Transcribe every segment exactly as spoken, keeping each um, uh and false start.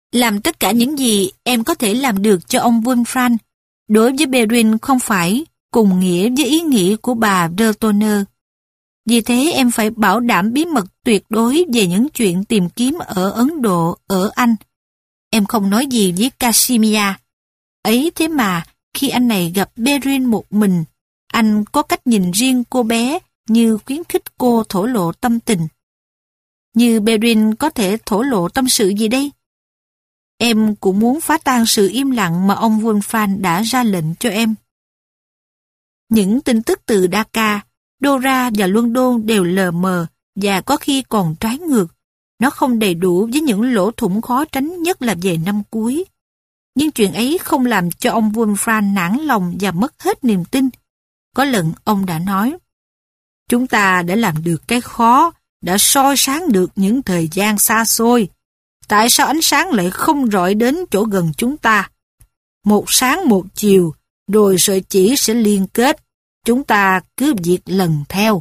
Làm tất cả những gì em có thể làm được cho ông Wolfram, đối với Perrin không phải cùng nghĩa với ý nghĩ của bà de Toner. Vì thế em phải bảo đảm bí mật tuyệt đối về những chuyện tìm kiếm ở Ấn Độ, ở Anh. Em không nói gì với Casimir. Ấy thế mà, khi anh này gặp Perrin một mình, anh có cách nhìn riêng cô bé như khuyến khích cô thổ lộ tâm tình. Như Perrin có thể thổ lộ tâm sự gì đây? Em cũng muốn phá tan sự im lặng mà ông Wolfram đã ra lệnh cho em. Những tin tức từ Dhaka, Dora và London đều lờ mờ và có khi còn trái ngược. Nó không đầy đủ với những lỗ thủng khó tránh nhất là về năm cuối. Nhưng chuyện ấy không làm cho ông Wolfram nản lòng và mất hết niềm tin. Có lần ông đã nói, chúng ta đã làm được cái khó, đã soi sáng được những thời gian xa xôi. Tại sao ánh sáng lại không rọi đến chỗ gần chúng ta? Một sáng một chiều, rồi sợi chỉ sẽ liên kết. Chúng ta cứ việc lần theo.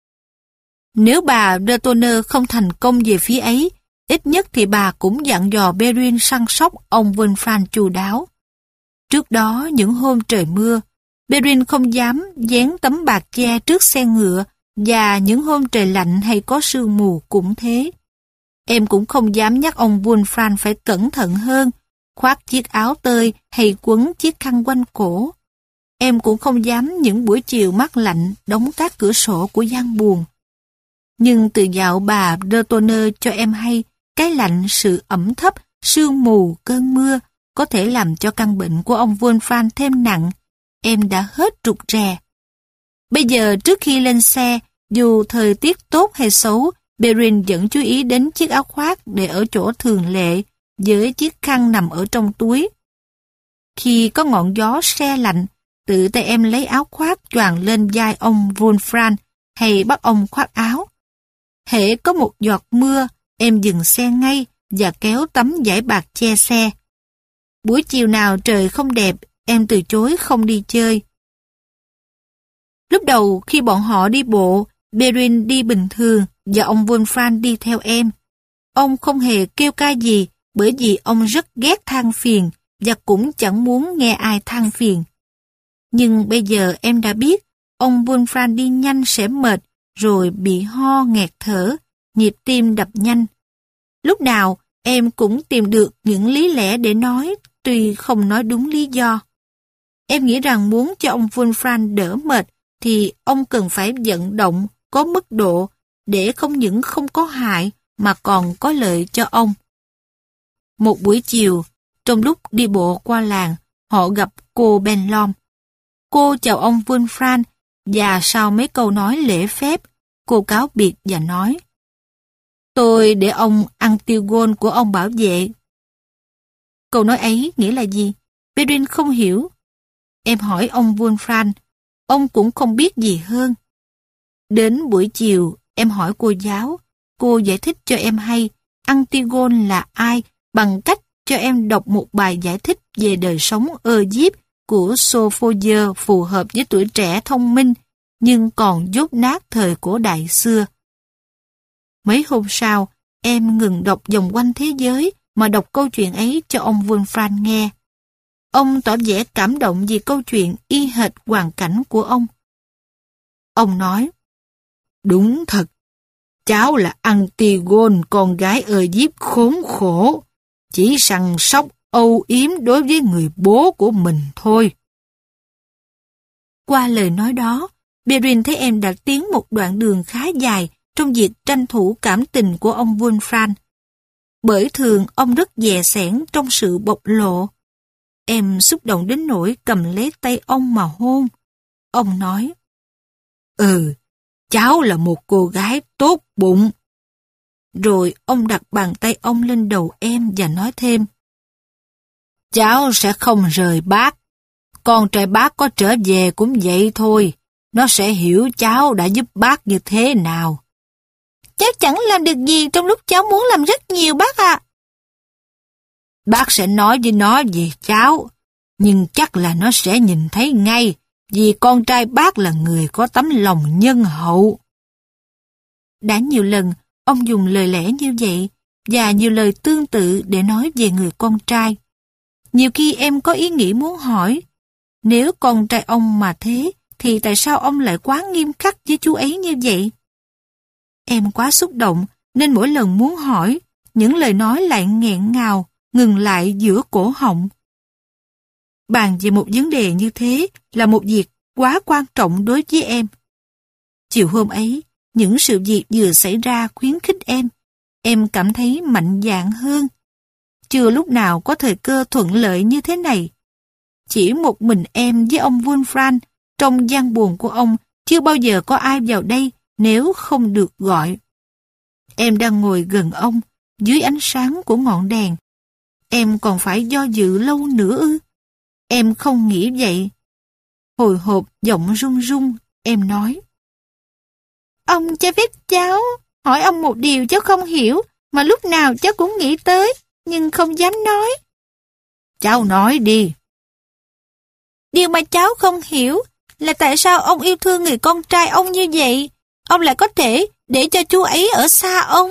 Nếu bà de Toner không thành công về phía ấy, ít nhất thì bà cũng dặn dò Perrin săn sóc ông Wolfram chu đáo. Trước đó, những hôm trời mưa, Perrin không dám dán tấm bạt che trước xe ngựa, và những hôm trời lạnh hay có sương mù cũng thế. Em cũng không dám nhắc ông Wolfram phải cẩn thận hơn, khoác chiếc áo tơi hay quấn chiếc khăn quanh cổ. Em cũng không dám những buổi chiều mát lạnh đóng các cửa sổ của gian buồng. Nhưng từ dạo bà de Toner cho em hay, cái lạnh, sự ẩm thấp, sương mù, cơn mưa có thể làm cho căn bệnh của ông Wolfram thêm nặng. Em đã hết rụt rè. Bây giờ trước khi lên xe, dù thời tiết tốt hay xấu, Perrin vẫn chú ý đến chiếc áo khoác để ở chỗ thường lệ, với chiếc khăn nằm ở trong túi. Khi có ngọn gió se lạnh, tự tay em lấy áo khoác choàng lên vai ông Wolfram hay bắt ông khoác áo. Hễ có một giọt mưa, em dừng xe ngay và kéo tấm vải bạc che xe. Buổi chiều nào trời không đẹp, em từ chối không đi chơi. Lúc đầu khi bọn họ đi bộ, Perrin đi bình thường và ông Wolfram đi theo em. Ông không hề kêu ca gì bởi vì ông rất ghét than phiền và cũng chẳng muốn nghe ai than phiền. Nhưng bây giờ em đã biết ông Wolfram đi nhanh sẽ mệt, rồi bị ho nghẹt thở, nhịp tim đập nhanh. Lúc nào em cũng tìm được những lý lẽ để nói, tuy không nói đúng lý do. Em nghĩ rằng muốn cho ông Wolfram đỡ mệt thì ông cần phải vận động có mức độ để không những không có hại mà còn có lợi cho ông. Một buổi chiều, trong lúc đi bộ qua làng, họ gặp cô Benlom. Cô chào ông Wolfram và sau mấy câu nói lễ phép, cô cáo biệt và nói: "Tôi để ông Antigone của ông bảo vệ." Câu nói ấy nghĩa là gì? Perrin không hiểu. Em hỏi ông Wolfram, ông cũng không biết gì hơn. Đến buổi chiều, em hỏi cô giáo, cô giải thích cho em hay Antigone là ai bằng cách cho em đọc một bài giải thích về đời sống Egypt của Sophocles phù hợp với tuổi trẻ thông minh nhưng còn dốt nát thời cổ đại xưa. Mấy hôm sau, em ngừng đọc vòng quanh thế giới mà đọc câu chuyện ấy cho ông Wolfram nghe. Ông tỏ vẻ cảm động vì câu chuyện y hệt hoàn cảnh của ông. Ông nói: "Đúng thật, cháu là Antigone, con gái Egypt khốn khổ, chỉ săn sóc âu yếm đối với người bố của mình thôi." Qua lời nói đó, Perrin thấy em đã tiến một đoạn đường khá dài trong việc tranh thủ cảm tình của ông Wolfram. Bởi thường ông rất dè sẻn trong sự bộc lộ. Em xúc động đến nỗi cầm lấy tay ông mà hôn. Ông nói: "Ừ, cháu là một cô gái tốt bụng." Rồi ông đặt bàn tay ông lên đầu em và nói thêm: "Cháu sẽ không rời bác. Con trai bác có trở về cũng vậy thôi. Nó sẽ hiểu cháu đã giúp bác như thế nào." "Cháu chẳng làm được gì trong lúc cháu muốn làm rất nhiều bác ạ." "Bác sẽ nói với nó về cháu, nhưng chắc là nó sẽ nhìn thấy ngay, vì con trai bác là người có tấm lòng nhân hậu." Đã nhiều lần, ông dùng lời lẽ như vậy, và nhiều lời tương tự để nói về người con trai. Nhiều khi em có ý nghĩ muốn hỏi, nếu con trai ông mà thế, thì tại sao ông lại quá nghiêm khắc với chú ấy như vậy? Em quá xúc động, nên mỗi lần muốn hỏi, những lời nói lại nghẹn ngào, ngừng lại giữa cổ họng. Bàn về một vấn đề như thế là một việc quá quan trọng đối với em. Chiều hôm ấy, những sự việc vừa xảy ra khuyến khích em. Em cảm thấy mạnh dạn hơn. Chưa lúc nào có thời cơ thuận lợi như thế này. Chỉ một mình em với ông Wolfram, trong gian buồng của ông, chưa bao giờ có ai vào đây nếu không được gọi. Em đang ngồi gần ông, dưới ánh sáng của ngọn đèn. Em còn phải do dự lâu nữa ư? Em không nghĩ vậy. Hồi hộp, giọng run run, em nói. Ông cho phép cháu hỏi ông một điều cháu không hiểu, mà lúc nào cháu cũng nghĩ tới, nhưng không dám nói. Cháu nói đi. Điều mà cháu không hiểu là tại sao ông yêu thương người con trai ông như vậy, ông lại có thể để cho chú ấy ở xa ông.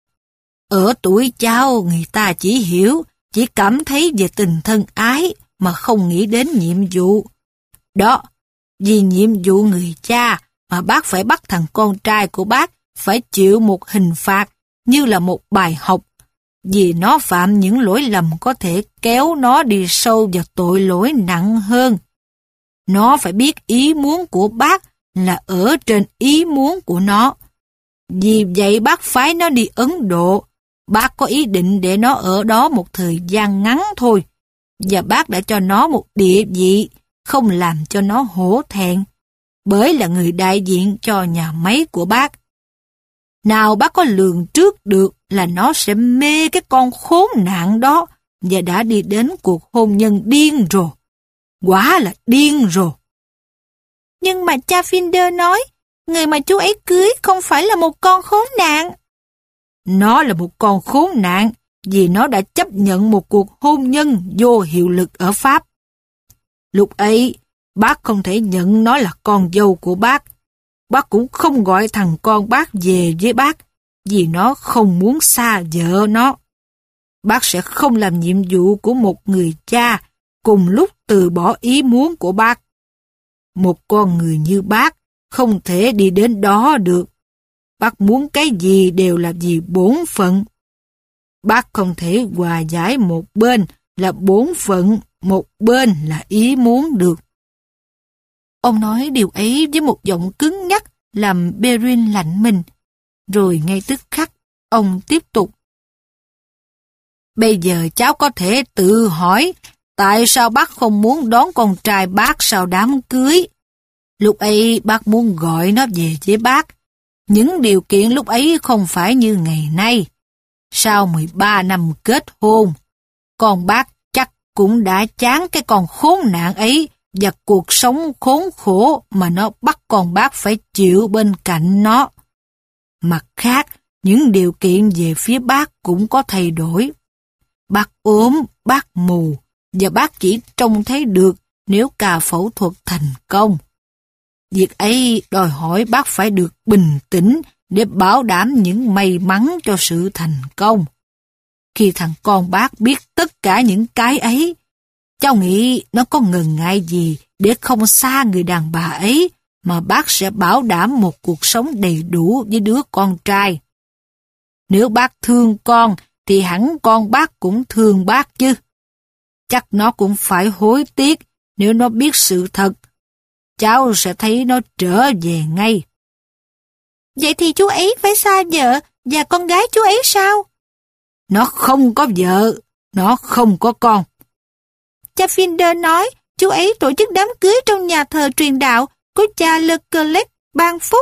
Ở tuổi cháu, người ta chỉ hiểu, chỉ cảm thấy về tình thân ái, mà không nghĩ đến nhiệm vụ. Đó, vì nhiệm vụ người cha mà bác phải bắt thằng con trai của bác phải chịu một hình phạt như là một bài học, vì nó phạm những lỗi lầm có thể kéo nó đi sâu vào tội lỗi nặng hơn. Nó phải biết ý muốn của bác là ở trên ý muốn của nó. Vì vậy bác phái nó đi Ấn Độ. Bác có ý định để nó ở đó một thời gian ngắn thôi, và bác đã cho nó một địa vị, không làm cho nó hổ thẹn, bởi là người đại diện cho nhà máy của bác. Nào bác có lường trước được là nó sẽ mê cái con khốn nạn đó, và đã đi đến cuộc hôn nhân điên rồ. Quả là điên rồ. Nhưng mà cha Finder nói, người mà chú ấy cưới không phải là một con khốn nạn. Nó là một con khốn nạn vì nó đã chấp nhận một cuộc hôn nhân vô hiệu lực ở Pháp. Lúc ấy, bác không thể nhận nó là con dâu của bác. Bác cũng không gọi thằng con bác về với bác, vì nó không muốn xa vợ nó. Bác sẽ không làm nhiệm vụ của một người cha cùng lúc từ bỏ ý muốn của bác. Một con người như bác không thể đi đến đó được. Bác muốn cái gì đều là vì bổn phận. Bác không thể hòa giải một bên là bổn phận, một bên là ý muốn được. Ông nói điều ấy với một giọng cứng nhắc làm Perrin lạnh mình. Rồi ngay tức khắc, ông tiếp tục. Bây giờ cháu có thể tự hỏi tại sao bác không muốn đón con trai bác sau đám cưới. Lúc ấy bác muốn gọi nó về với bác. Những điều kiện lúc ấy không phải như ngày nay. Sau mười ba năm kết hôn, con bác chắc cũng đã chán cái con khốn nạn ấy và cuộc sống khốn khổ mà nó bắt con bác phải chịu bên cạnh nó. Mặt khác, những điều kiện về phía bác cũng có thay đổi. Bác ốm, bác mù, và bác chỉ trông thấy được nếu ca phẫu thuật thành công. Việc ấy đòi hỏi bác phải được bình tĩnh để bảo đảm những may mắn cho sự thành công. Khi thằng con bác biết tất cả những cái ấy, cháu nghĩ nó có ngần ngại gì để không xa người đàn bà ấy mà bác sẽ bảo đảm một cuộc sống đầy đủ với đứa con trai. Nếu bác thương con thì hẳn con bác cũng thương bác chứ. Chắc nó cũng phải hối tiếc nếu nó biết sự thật. Cháu sẽ thấy nó trở về ngay. Vậy thì chú ấy phải xa vợ và con gái chú ấy sao? Nó không có vợ, nó không có con. Cha Finder nói chú ấy tổ chức đám cưới trong nhà thờ truyền đạo của cha Leclerc ban phúc.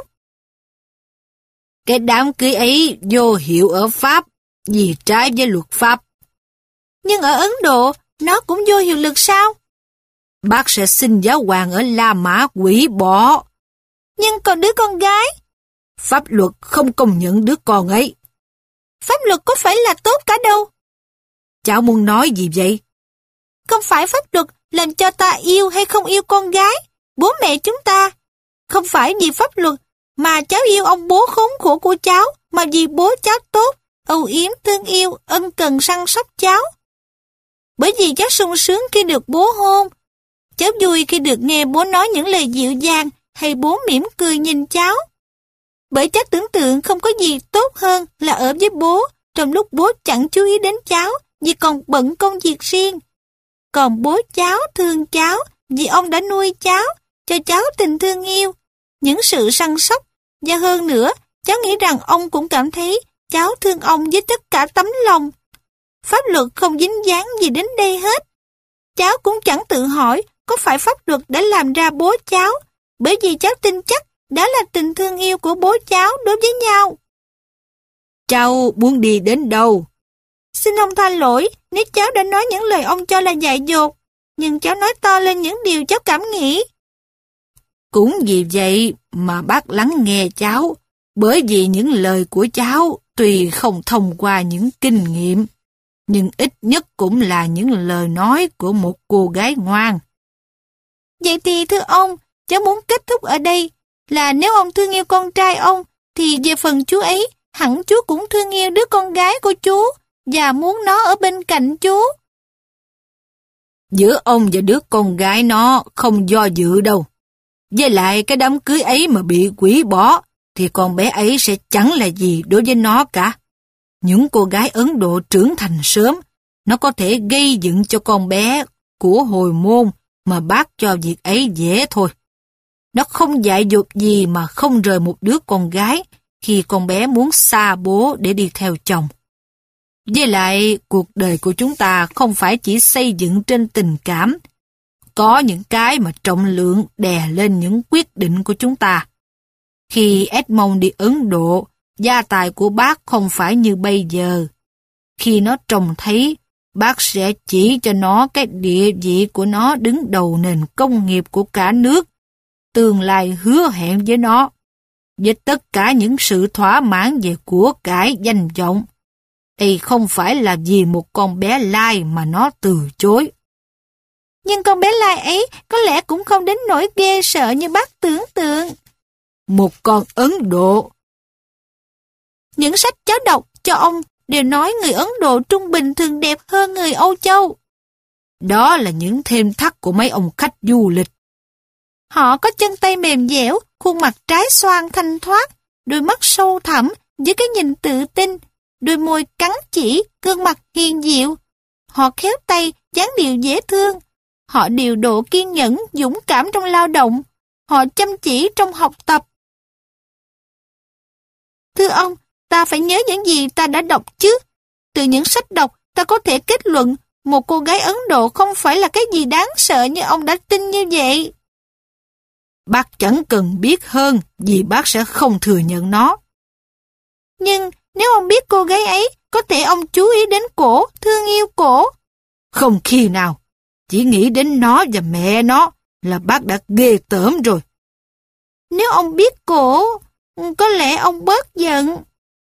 Cái đám cưới ấy vô hiệu ở Pháp vì trái với luật pháp. Nhưng ở Ấn Độ, nó cũng vô hiệu lực sao? Bác sẽ xin giáo hoàng ở La Mã hủy bỏ. Nhưng còn đứa con gái? Pháp luật không công nhận đứa con ấy. Pháp luật có phải là tốt cả đâu. Cháu muốn nói gì vậy? Không phải pháp luật làm cho ta yêu hay không yêu con gái, bố mẹ chúng ta. Không phải vì pháp luật mà cháu yêu ông bố khốn khổ của cháu, mà vì bố cháu tốt, âu yếm thương yêu, ân cần săn sóc cháu. Bởi vì cháu sung sướng khi được bố hôn. Cháu vui khi được nghe bố nói những lời dịu dàng hay bố mỉm cười nhìn cháu. Bởi cháu tưởng tượng không có gì tốt hơn là ở với bố trong lúc bố chẳng chú ý đến cháu vì còn bận công việc riêng. Còn bố cháu thương cháu vì ông đã nuôi cháu, cho cháu tình thương yêu, những sự săn sóc. Và hơn nữa, cháu nghĩ rằng ông cũng cảm thấy cháu thương ông với tất cả tấm lòng. Pháp luật không dính dáng gì đến đây hết. Cháu cũng chẳng tự hỏi có phải pháp luật đã làm ra bố cháu, bởi vì cháu tin chắc đó là tình thương yêu của bố cháu đối với nhau. Cháu muốn đi đến đâu? Xin ông tha lỗi nếu cháu đã nói những lời ông cho là dại dột, nhưng cháu nói to lên những điều cháu cảm nghĩ. Cũng vì vậy mà bác lắng nghe cháu, bởi vì những lời của cháu tuy không thông qua những kinh nghiệm, nhưng ít nhất cũng là những lời nói của một cô gái ngoan. Vậy thì thưa ông, cháu muốn kết thúc ở đây là nếu ông thương yêu con trai ông, thì về phần chú ấy, hẳn chú cũng thương yêu đứa con gái của chú và muốn nó ở bên cạnh chú. Giữa ông và đứa con gái nó không do dự đâu. Với lại cái đám cưới ấy mà bị hủy bỏ, thì con bé ấy sẽ chẳng là gì đối với nó cả. Những cô gái Ấn Độ trưởng thành sớm, nó có thể gây dựng cho con bé của hồi môn mà bác cho việc ấy dễ thôi. Nó không dại dột gì mà không rời một đứa con gái khi con bé muốn xa bố để đi theo chồng. Với lại, cuộc đời của chúng ta không phải chỉ xây dựng trên tình cảm. Có những cái mà trọng lượng đè lên những quyết định của chúng ta. Khi Edmond đi Ấn Độ, gia tài của bác không phải như bây giờ. Khi nó trông thấy, bác sẽ chỉ cho nó cái địa vị của nó đứng đầu nền công nghiệp của cả nước. Tương lai hứa hẹn với nó, với tất cả những sự thỏa mãn về của cải danh vọng. Đây không phải là vì một con bé Lai mà nó từ chối. Nhưng con bé Lai ấy có lẽ cũng không đến nỗi ghê sợ như bác tưởng tượng. Một con Ấn Độ. Những sách cháu đọc cho ông đều nói người Ấn Độ trung bình thường đẹp hơn người Âu Châu. Đó là những thêm thắt của mấy ông khách du lịch. Họ có chân tay mềm dẻo, khuôn mặt trái xoan thanh thoát, đôi mắt sâu thẳm với cái nhìn tự tin, đôi môi cắn chỉ, gương mặt hiền diệu. Họ khéo tay, dáng điệu dễ thương. Họ điều độ kiên nhẫn, dũng cảm trong lao động. Họ chăm chỉ trong học tập. Thưa ông, ta phải nhớ những gì ta đã đọc chứ. Từ những sách đọc, ta có thể kết luận một cô gái Ấn Độ không phải là cái gì đáng sợ như ông đã tin như vậy. Bác chẳng cần biết hơn vì bác sẽ không thừa nhận nó. Nhưng nếu ông biết cô gái ấy, có thể ông chú ý đến cổ, thương yêu cổ. Không khi nào. Chỉ nghĩ đến nó và mẹ nó là bác đã ghê tởm rồi. Nếu ông biết cổ, có lẽ ông bớt giận.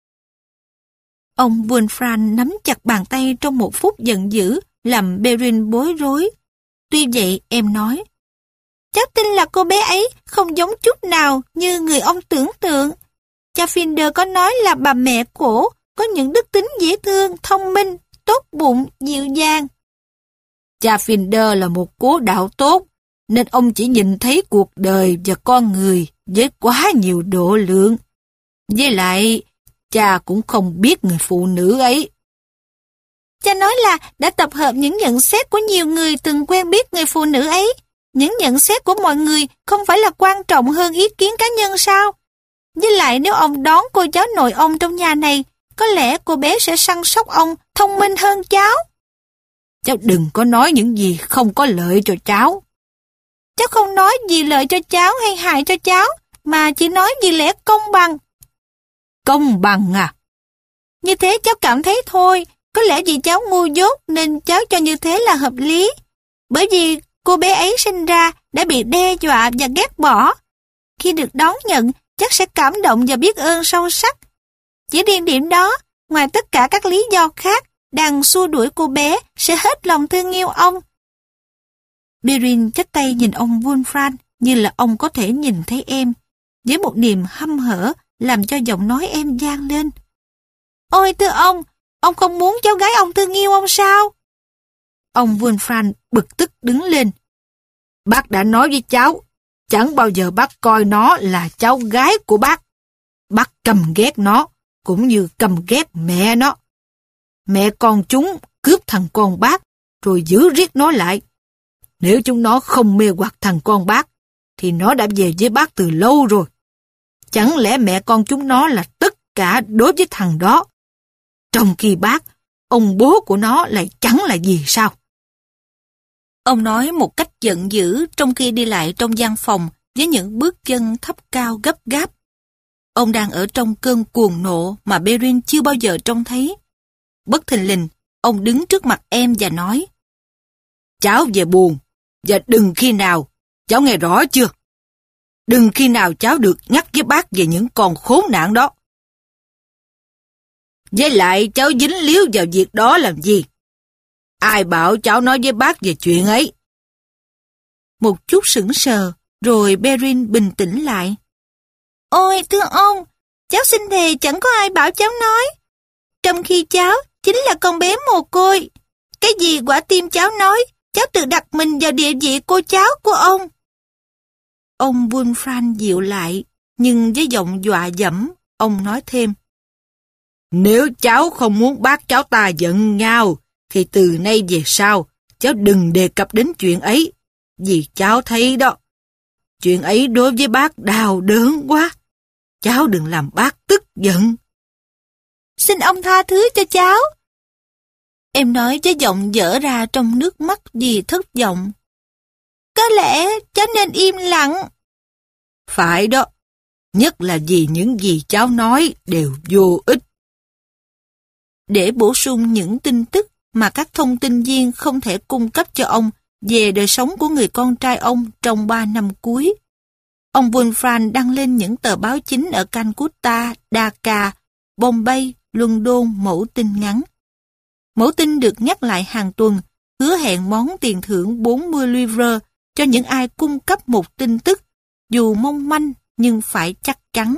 Ông Wolfram nắm chặt bàn tay trong một phút giận dữ, làm Perrin bối rối. Tuy vậy, em nói, cháu tin là cô bé ấy không giống chút nào như người ông tưởng tượng. Cha Finder có nói là bà mẹ cổ có những đức tính dễ thương, thông minh, tốt bụng, dịu dàng. Cha Finder là một cố đạo tốt, nên ông chỉ nhìn thấy cuộc đời và con người với quá nhiều độ lượng. Với lại, cha cũng không biết người phụ nữ ấy. Cha nói là đã tập hợp những nhận xét của nhiều người từng quen biết người phụ nữ ấy. Những nhận xét của mọi người không phải là quan trọng hơn ý kiến cá nhân sao? Với lại nếu ông đón cô cháu nội ông trong nhà này, có lẽ cô bé sẽ săn sóc ông thông minh hơn cháu. Cháu đừng có nói những gì không có lợi cho cháu. Cháu không nói gì lợi cho cháu hay hại cho cháu, mà chỉ nói vì lẽ công bằng. Công bằng à? Như thế cháu cảm thấy thôi, có lẽ vì cháu ngu dốt nên cháu cho như thế là hợp lý. Bởi vì cô bé ấy sinh ra đã bị đe dọa và ghét bỏ. Khi được đón nhận, chắc sẽ cảm động và biết ơn sâu sắc. Chỉ riêng điểm đó, ngoài tất cả các lý do khác, đang xua đuổi cô bé sẽ hết lòng thương yêu ông. Perrin chắp tay nhìn ông Wolfram như là ông có thể nhìn thấy em, với một niềm hăm hở làm cho giọng nói em vang lên. Ôi thưa ông, ông không muốn cháu gái ông thương yêu ông sao? Ông Wolfram bực tức đứng lên. Bác đã nói với cháu, chẳng bao giờ bác coi nó là cháu gái của bác. Bác căm ghét nó, cũng như căm ghét mẹ nó. Mẹ con chúng cướp thằng con bác, rồi giữ riết nó lại. Nếu chúng nó không mê hoặc thằng con bác, thì nó đã về với bác từ lâu rồi. Chẳng lẽ mẹ con chúng nó là tất cả đối với thằng đó? Trong khi bác, ông bố của nó lại chẳng là gì sao? Ông nói một cách giận dữ trong khi đi lại trong gian phòng với những bước chân thấp cao gấp gáp. Ông đang ở trong cơn cuồng nộ mà Perrin chưa bao giờ trông thấy. Bất thình lình, ông đứng trước mặt em và nói: Cháu về buồn, và đừng khi nào, cháu nghe rõ chưa? Đừng khi nào cháu được nhắc với bác về những con khốn nạn đó. Với lại cháu dính líu vào việc đó làm gì? Ai bảo cháu nói với bác về chuyện ấy? Một chút sững sờ, rồi Perrin bình tĩnh lại. Ôi thưa ông, cháu xin thề chẳng có ai bảo cháu nói. Trong khi cháu chính là con bé mồ côi. Cái gì quả tim cháu nói, cháu tự đặt mình vào địa vị cô cháu của ông. Ông Wolfram dịu lại, nhưng với giọng dọa dẫm, ông nói thêm. Nếu cháu không muốn bác cháu ta giận nhau, thì từ nay về sau, cháu đừng đề cập đến chuyện ấy. Vì cháu thấy đó, chuyện ấy đối với bác đau đớn quá. Cháu đừng làm bác tức giận. Xin ông tha thứ cho cháu. Em nói với giọng dở ra trong nước mắt vì thất vọng. Có lẽ cháu nên im lặng. Phải đó, nhất là vì những gì cháu nói đều vô ích. Để bổ sung những tin tức mà các thông tin viên không thể cung cấp cho ông về đời sống của người con trai ông trong ba năm cuối, ông Wolfram đăng lên những tờ báo chính ở Calcutta, Dhaka, Bombay, London mẫu tin ngắn. Mẫu tin được nhắc lại hàng tuần, hứa hẹn món tiền thưởng bốn mươi livres cho những ai cung cấp một tin tức, dù mong manh nhưng phải chắc chắn.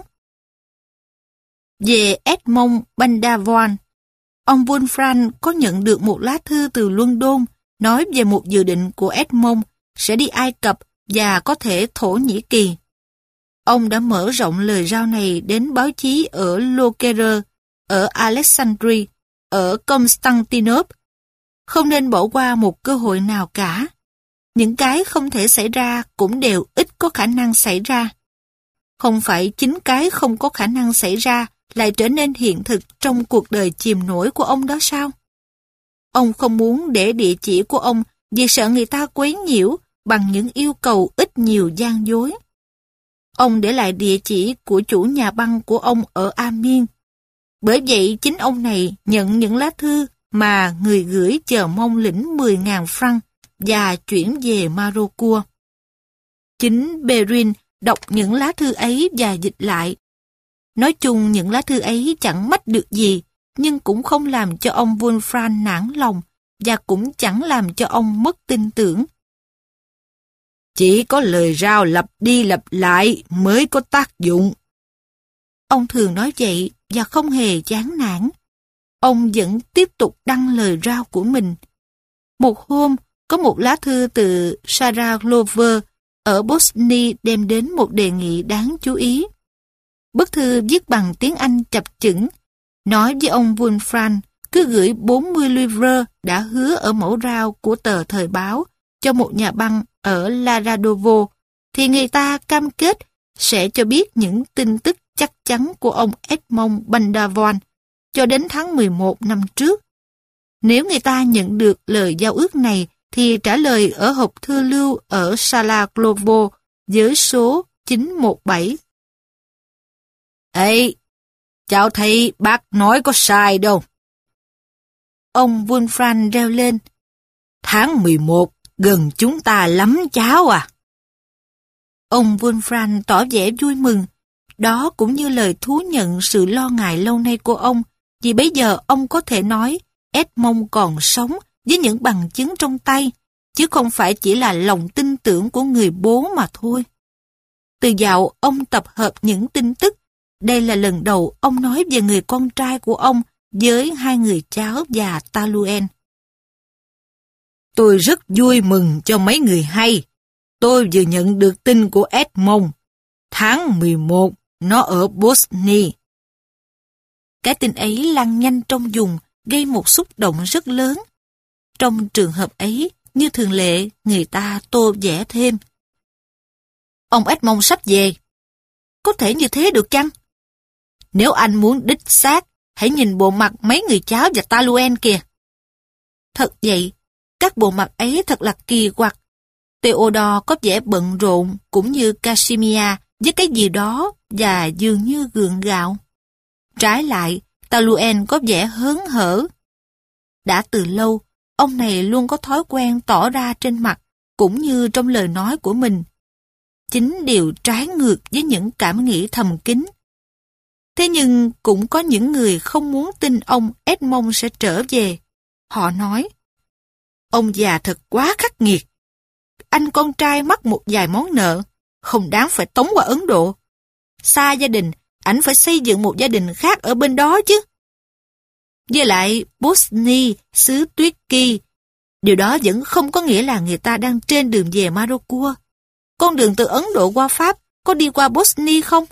Về Edmond Bandavoine, ông Wolfram có nhận được một lá thư từ London nói về một dự định của Edmond sẽ đi Ai Cập và có thể Thổ Nhĩ Kỳ. Ông đã mở rộng lời rao này đến báo chí ở Lockyer, ở Alexandria, ở Constantinople. Không nên bỏ qua một cơ hội nào cả. Những cái không thể xảy ra cũng đều ít có khả năng xảy ra. Không phải chính cái không có khả năng xảy ra lại trở nên hiện thực trong cuộc đời chìm nổi của ông đó sao? Ông không muốn để địa chỉ của ông vì sợ người ta quấy nhiễu bằng những yêu cầu ít nhiều gian dối. Ông để lại địa chỉ của chủ nhà băng của ông ở Amin. Bởi vậy chính ông này nhận những lá thư mà người gửi chờ mong lĩnh mười nghìn franc và chuyển về Morocco. Chính Perrin đọc những lá thư ấy và dịch lại. Nói chung những lá thư ấy chẳng mách được gì, nhưng cũng không làm cho ông Wolfram nản lòng và cũng chẳng làm cho ông mất tin tưởng. Chỉ có lời rao lặp đi lặp lại mới có tác dụng. Ông thường nói vậy và không hề chán nản. Ông vẫn tiếp tục đăng lời rao của mình. Một hôm, có một lá thư từ Sarah Glover ở Bosnia đem đến một đề nghị đáng chú ý. Bức thư viết bằng tiếng Anh chập chững, nói với ông Wolfram cứ gửi bốn mươi livres đã hứa ở mẫu rao của tờ thời báo cho một nhà băng ở Laradovo, thì người ta cam kết sẽ cho biết những tin tức chắc chắn của ông Edmond Bandavoine cho đến tháng mười một năm trước. Nếu người ta nhận được lời giao ước này thì trả lời ở hộp thư lưu ở Sala Glovo với số chín một bảy. Ê, cháu thấy bác nói có sai đâu. Ông Wolfram reo lên. Tháng mười một gần chúng ta lắm cháu à. Ông Wolfram tỏ vẻ vui mừng. Đó cũng như lời thú nhận sự lo ngại lâu nay của ông, vì bây giờ ông có thể nói Edmond còn sống với những bằng chứng trong tay, chứ không phải chỉ là lòng tin tưởng của người bố mà thôi. Từ dạo ông tập hợp những tin tức, đây là lần đầu ông nói về người con trai của ông với hai người cháu và Taluen. Tôi rất vui mừng cho mấy người hay. Tôi vừa nhận được tin của Edmond. Tháng mười một, nó ở Bosnia. Cái tin ấy lan nhanh trong vùng, gây một xúc động rất lớn. Trong trường hợp ấy, như thường lệ, người ta tô vẽ thêm. Ông Edmond sắp về. Có thể như thế được chăng? Nếu anh muốn đích xác, hãy nhìn bộ mặt mấy người cháu và Taluen kìa. Thật vậy, các bộ mặt ấy thật là kỳ quặc. Theodore có vẻ bận rộn, cũng như Casimir với cái gì đó và dường như gượng gạo. Trái lại, Taluen có vẻ hớn hở. Đã từ lâu, ông này luôn có thói quen tỏ ra trên mặt, cũng như trong lời nói của mình. Chính điều trái ngược với những cảm nghĩ thầm kín. Thế nhưng cũng có những người không muốn tin ông Edmond sẽ trở về. Họ nói, ông già thật quá khắc nghiệt. Anh con trai mắc một vài món nợ, không đáng phải tống qua Ấn Độ. Xa gia đình, ảnh phải xây dựng một gia đình khác ở bên đó chứ. Với lại, Bosnia, xứ tuyết kỳ, điều đó vẫn không có nghĩa là người ta đang trên đường về Marocua. Con đường từ Ấn Độ qua Pháp có đi qua Bosnia không?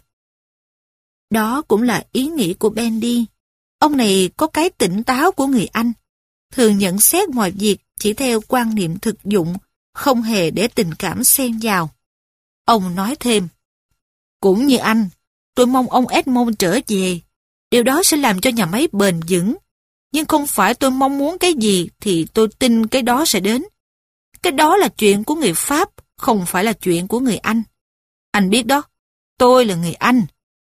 Đó cũng là ý nghĩ của Bendy. Ông này có cái tỉnh táo của người Anh, thường nhận xét mọi việc chỉ theo quan niệm thực dụng, không hề để tình cảm xen vào. Ông nói thêm, cũng như anh, tôi mong ông Edmond trở về. Điều đó sẽ làm cho nhà máy bền vững. Nhưng không phải tôi mong muốn cái gì thì tôi tin cái đó sẽ đến. Cái đó là chuyện của người Pháp, không phải là chuyện của người Anh. Anh biết đó, tôi là người Anh.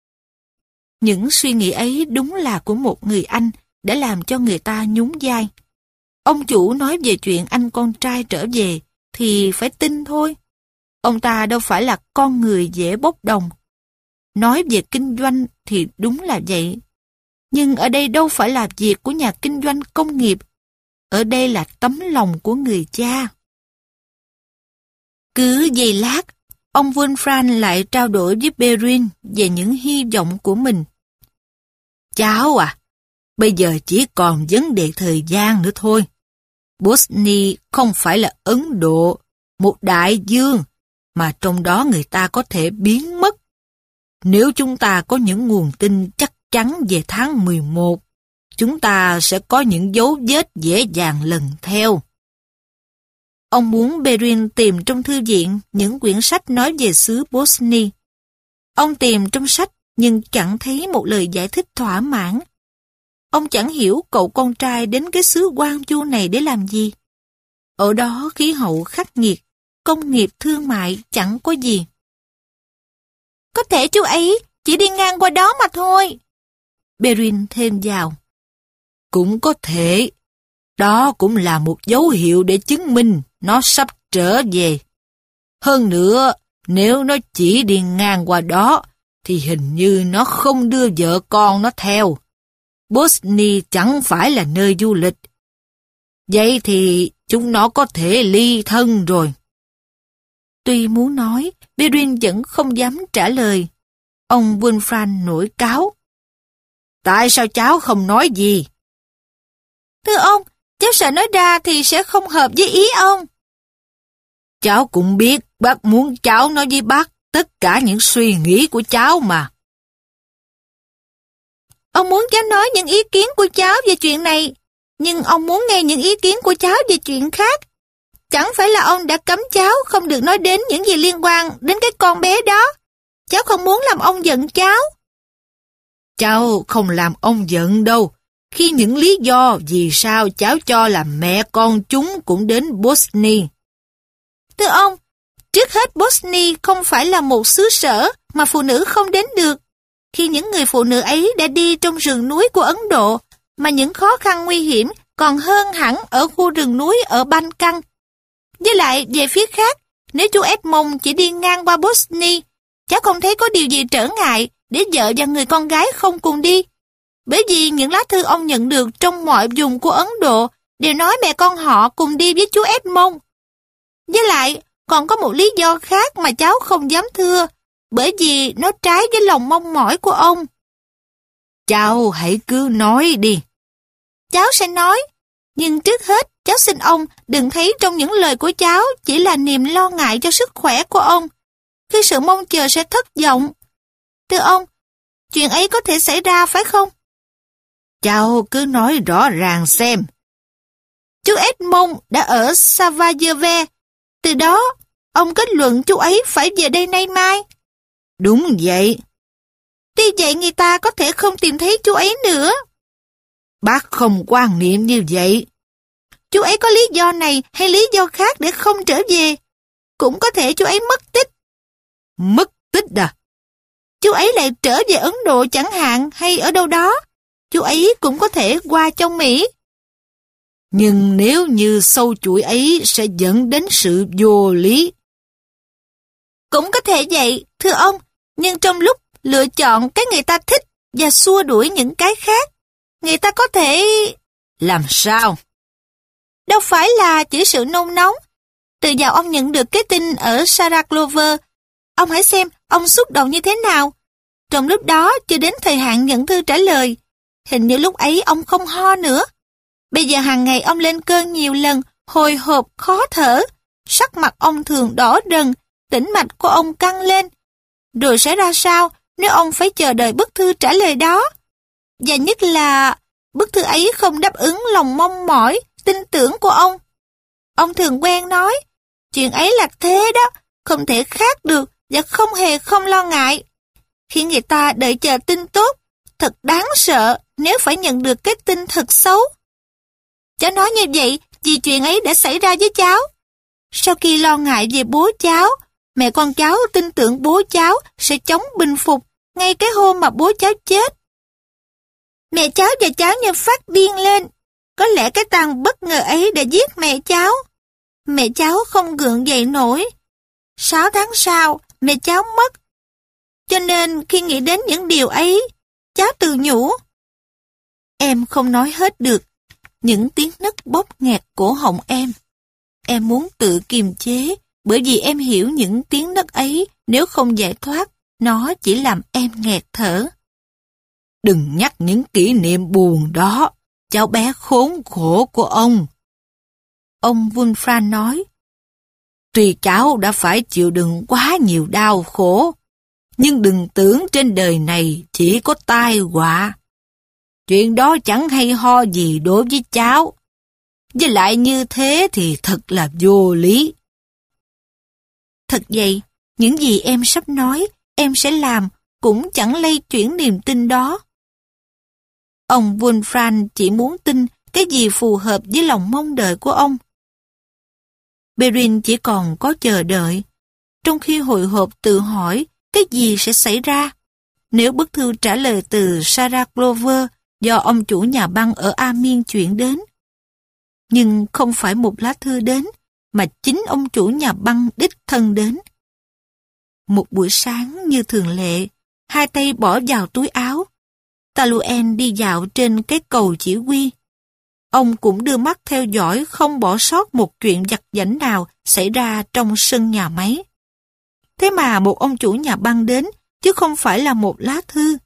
Những suy nghĩ ấy đúng là của một người Anh đã làm cho người ta nhún vai. Ông chủ nói về chuyện anh con trai trở về thì phải tin thôi. Ông ta đâu phải là con người dễ bốc đồng. Nói về kinh doanh thì đúng là vậy. Nhưng ở đây đâu phải là việc của nhà kinh doanh công nghiệp. Ở đây là tấm lòng của người cha. Cứ giây lát, ông Wolfram lại trao đổi với Perrin về những hy vọng của mình. Cháu à, bây giờ chỉ còn vấn đề thời gian nữa thôi. Bosnia không phải là Ấn Độ, một đại dương, mà trong đó người ta có thể biến mất. Nếu chúng ta có những nguồn tin chắc chắn về tháng mười một, chúng ta sẽ có những dấu vết dễ dàng lần theo. Ông muốn Perrin tìm trong thư viện những quyển sách nói về xứ Bosnia. Ông tìm trong sách nhưng chẳng thấy một lời giải thích thỏa mãn. Ông chẳng hiểu cậu con trai đến cái xứ hoang vu này để làm gì. Ở đó khí hậu khắc nghiệt, công nghiệp thương mại chẳng có gì. Có thể chú ấy chỉ đi ngang qua đó mà thôi. Perrin thêm vào. Cũng có thể. Đó cũng là một dấu hiệu để chứng minh nó sắp trở về. Hơn nữa, nếu nó chỉ đi ngang qua đó, thì hình như nó không đưa vợ con nó theo. Bosnia chẳng phải là nơi du lịch. Vậy thì chúng nó có thể ly thân rồi. Tuy muốn nói, Perrin vẫn không dám trả lời. Ông Wolfram nổi cáu. Tại sao cháu không nói gì? Thưa ông, cháu sợ nói ra thì sẽ không hợp với ý ông. Cháu cũng biết bác muốn cháu nói với bác tất cả những suy nghĩ của cháu mà. Ông muốn cháu nói những ý kiến của cháu về chuyện này, nhưng ông muốn nghe những ý kiến của cháu về chuyện khác. Chẳng phải là ông đã cấm cháu không được nói đến những gì liên quan đến cái con bé đó. Cháu không muốn làm ông giận cháu. Cháu không làm ông giận đâu. Khi những lý do vì sao cháu cho là mẹ con chúng cũng đến Bosnia. Thưa ông, trước hết Bosnia không phải là một xứ sở mà phụ nữ không đến được. Khi những người phụ nữ ấy đã đi trong rừng núi của Ấn Độ, mà những khó khăn nguy hiểm còn hơn hẳn ở khu rừng núi ở Ban Căng. Với lại, về phía khác, nếu chú Edmond chỉ đi ngang qua Bosnia, cháu không thấy có điều gì trở ngại để vợ và người con gái không cùng đi. Bởi vì những lá thư ông nhận được trong mọi vùng của Ấn Độ đều nói mẹ con họ cùng đi với chú Edmond. Với lại, còn có một lý do khác mà cháu không dám thưa, bởi vì nó trái với lòng mong mỏi của ông. Cháu hãy cứ nói đi. cháu sẽ nói. Nhưng trước hết, cháu xin ông đừng thấy trong những lời của cháu chỉ là niềm lo ngại cho sức khỏe của ông, khi sự mong chờ sẽ thất vọng. Thưa ông, chuyện ấy có thể xảy ra phải không? Cháu cứ nói rõ ràng xem. Chú Edmond đã ở Savageves. Từ đó, ông kết luận chú ấy phải về đây nay mai. Đúng vậy. Tuy vậy người ta có thể không tìm thấy chú ấy nữa. Bác không quan niệm như vậy. Chú ấy có lý do này hay lý do khác để không trở về. Cũng có thể chú ấy mất tích. Mất tích à? Chú ấy lại trở về Ấn Độ chẳng hạn hay ở đâu đó. Chú ấy cũng có thể qua trong Mỹ. Nhưng nếu như sâu chuỗi ấy sẽ dẫn đến sự vô lý. Cũng có thể vậy, thưa ông. Nhưng trong lúc lựa chọn cái người ta thích và xua đuổi những cái khác, người ta có thể... Làm sao? Đâu phải là chỉ sự nôn nóng. Từ giờ ông nhận được cái tin ở Sarah Clover, ông hãy xem ông xúc động như thế nào. Trong lúc đó chưa đến thời hạn nhận thư trả lời. Hình như lúc ấy ông không ho nữa. Bây giờ hàng ngày ông lên cơn nhiều lần, hồi hộp, khó thở. Sắc mặt ông thường đỏ đần, tĩnh mạch của ông căng lên. Rồi sẽ ra sao nếu ông phải chờ đợi bức thư trả lời đó? Và nhất là bức thư ấy không đáp ứng lòng mong mỏi, tin tưởng của ông. Ông thường quen nói, chuyện ấy là thế đó, không thể khác được và không hề không lo ngại. Khi người ta đợi chờ tin tốt, thật đáng sợ nếu phải nhận được cái tin thật xấu. Cháu nói như vậy vì chuyện ấy đã xảy ra với cháu. Sau khi lo ngại về bố cháu, mẹ con cháu tin tưởng bố cháu sẽ chống bình phục ngay cái hôm mà bố cháu chết. Mẹ cháu và cháu như phát điên lên. Có lẽ cái tàn bất ngờ ấy đã giết mẹ cháu. Mẹ cháu không gượng dậy nổi. Sáu tháng sau, mẹ cháu mất. Cho nên khi nghĩ đến những điều ấy, cháu tự nhủ. Em không nói hết được. Những tiếng nấc bóp nghẹt cổ họng em. Em muốn tự kiềm chế, bởi vì em hiểu những tiếng nấc ấy nếu không giải thoát, nó chỉ làm em nghẹt thở. Đừng nhắc những kỷ niệm buồn đó, cháu bé khốn khổ của ông. Ông Wolfram nói. Tuy cháu đã phải chịu đựng quá nhiều đau khổ, nhưng đừng tưởng trên đời này chỉ có tai họa. Chuyện đó chẳng hay ho gì đối với cháu. Với lại như thế thì thật là vô lý. Thật vậy, những gì em sắp nói, em sẽ làm cũng chẳng lay chuyển niềm tin đó. Ông Wolfram chỉ muốn tin cái gì phù hợp với lòng mong đợi của ông. Perrin chỉ còn có chờ đợi, trong khi hồi hộp tự hỏi cái gì sẽ xảy ra nếu bức thư trả lời từ Sarah Clover do ông chủ nhà băng ở Amin chuyển đến. Nhưng không phải một lá thư đến, mà chính ông chủ nhà băng đích thân đến. Một buổi sáng như thường lệ, hai tay bỏ vào túi áo, Taluen đi dạo trên cái cầu chỉ huy. Ông cũng đưa mắt theo dõi không bỏ sót một chuyện vặt vãnh nào xảy ra trong sân nhà máy. Thế mà một ông chủ nhà băng đến, chứ không phải là một lá thư.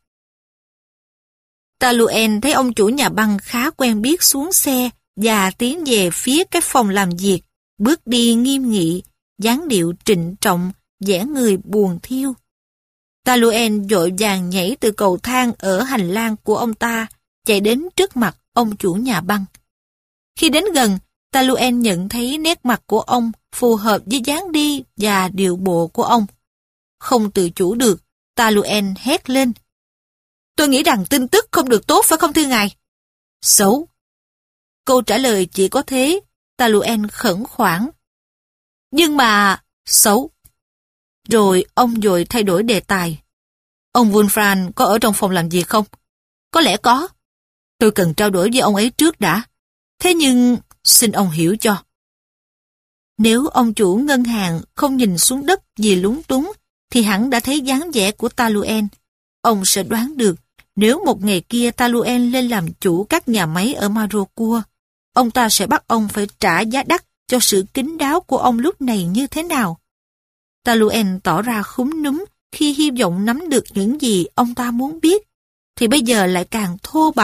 Taluen thấy ông chủ nhà băng khá quen biết xuống xe và tiến về phía cái phòng làm việc, bước đi nghiêm nghị, dáng điệu trịnh trọng, vẻ người buồn thiêu. Taluen vội vàng nhảy từ cầu thang ở hành lang của ông ta, chạy đến trước mặt ông chủ nhà băng. Khi đến gần, Taluen nhận thấy nét mặt của ông phù hợp với dáng đi và điệu bộ của ông. Không tự chủ được, Taluen hét lên. Tôi nghĩ rằng tin tức không được tốt phải không thưa ngài? Xấu. Câu trả lời chỉ có thế, Taluen khẩn khoản. Nhưng mà... xấu. Rồi ông vội thay đổi đề tài. Ông Wolfram có ở trong phòng làm việc không? Có lẽ có. Tôi cần trao đổi với ông ấy trước đã. Thế nhưng, xin ông hiểu cho. Nếu ông chủ ngân hàng không nhìn xuống đất vì lúng túng, thì hẳn đã thấy dáng vẻ của Taluen. Ông sẽ đoán được, nếu một ngày kia Taluen lên làm chủ các nhà máy ở Marocua, ông ta sẽ bắt ông phải trả giá đắt cho sự kín đáo của ông lúc này như thế nào. Taluen tỏ ra khúm núm khi hy vọng nắm được những gì ông ta muốn biết, thì bây giờ lại càng thô bạo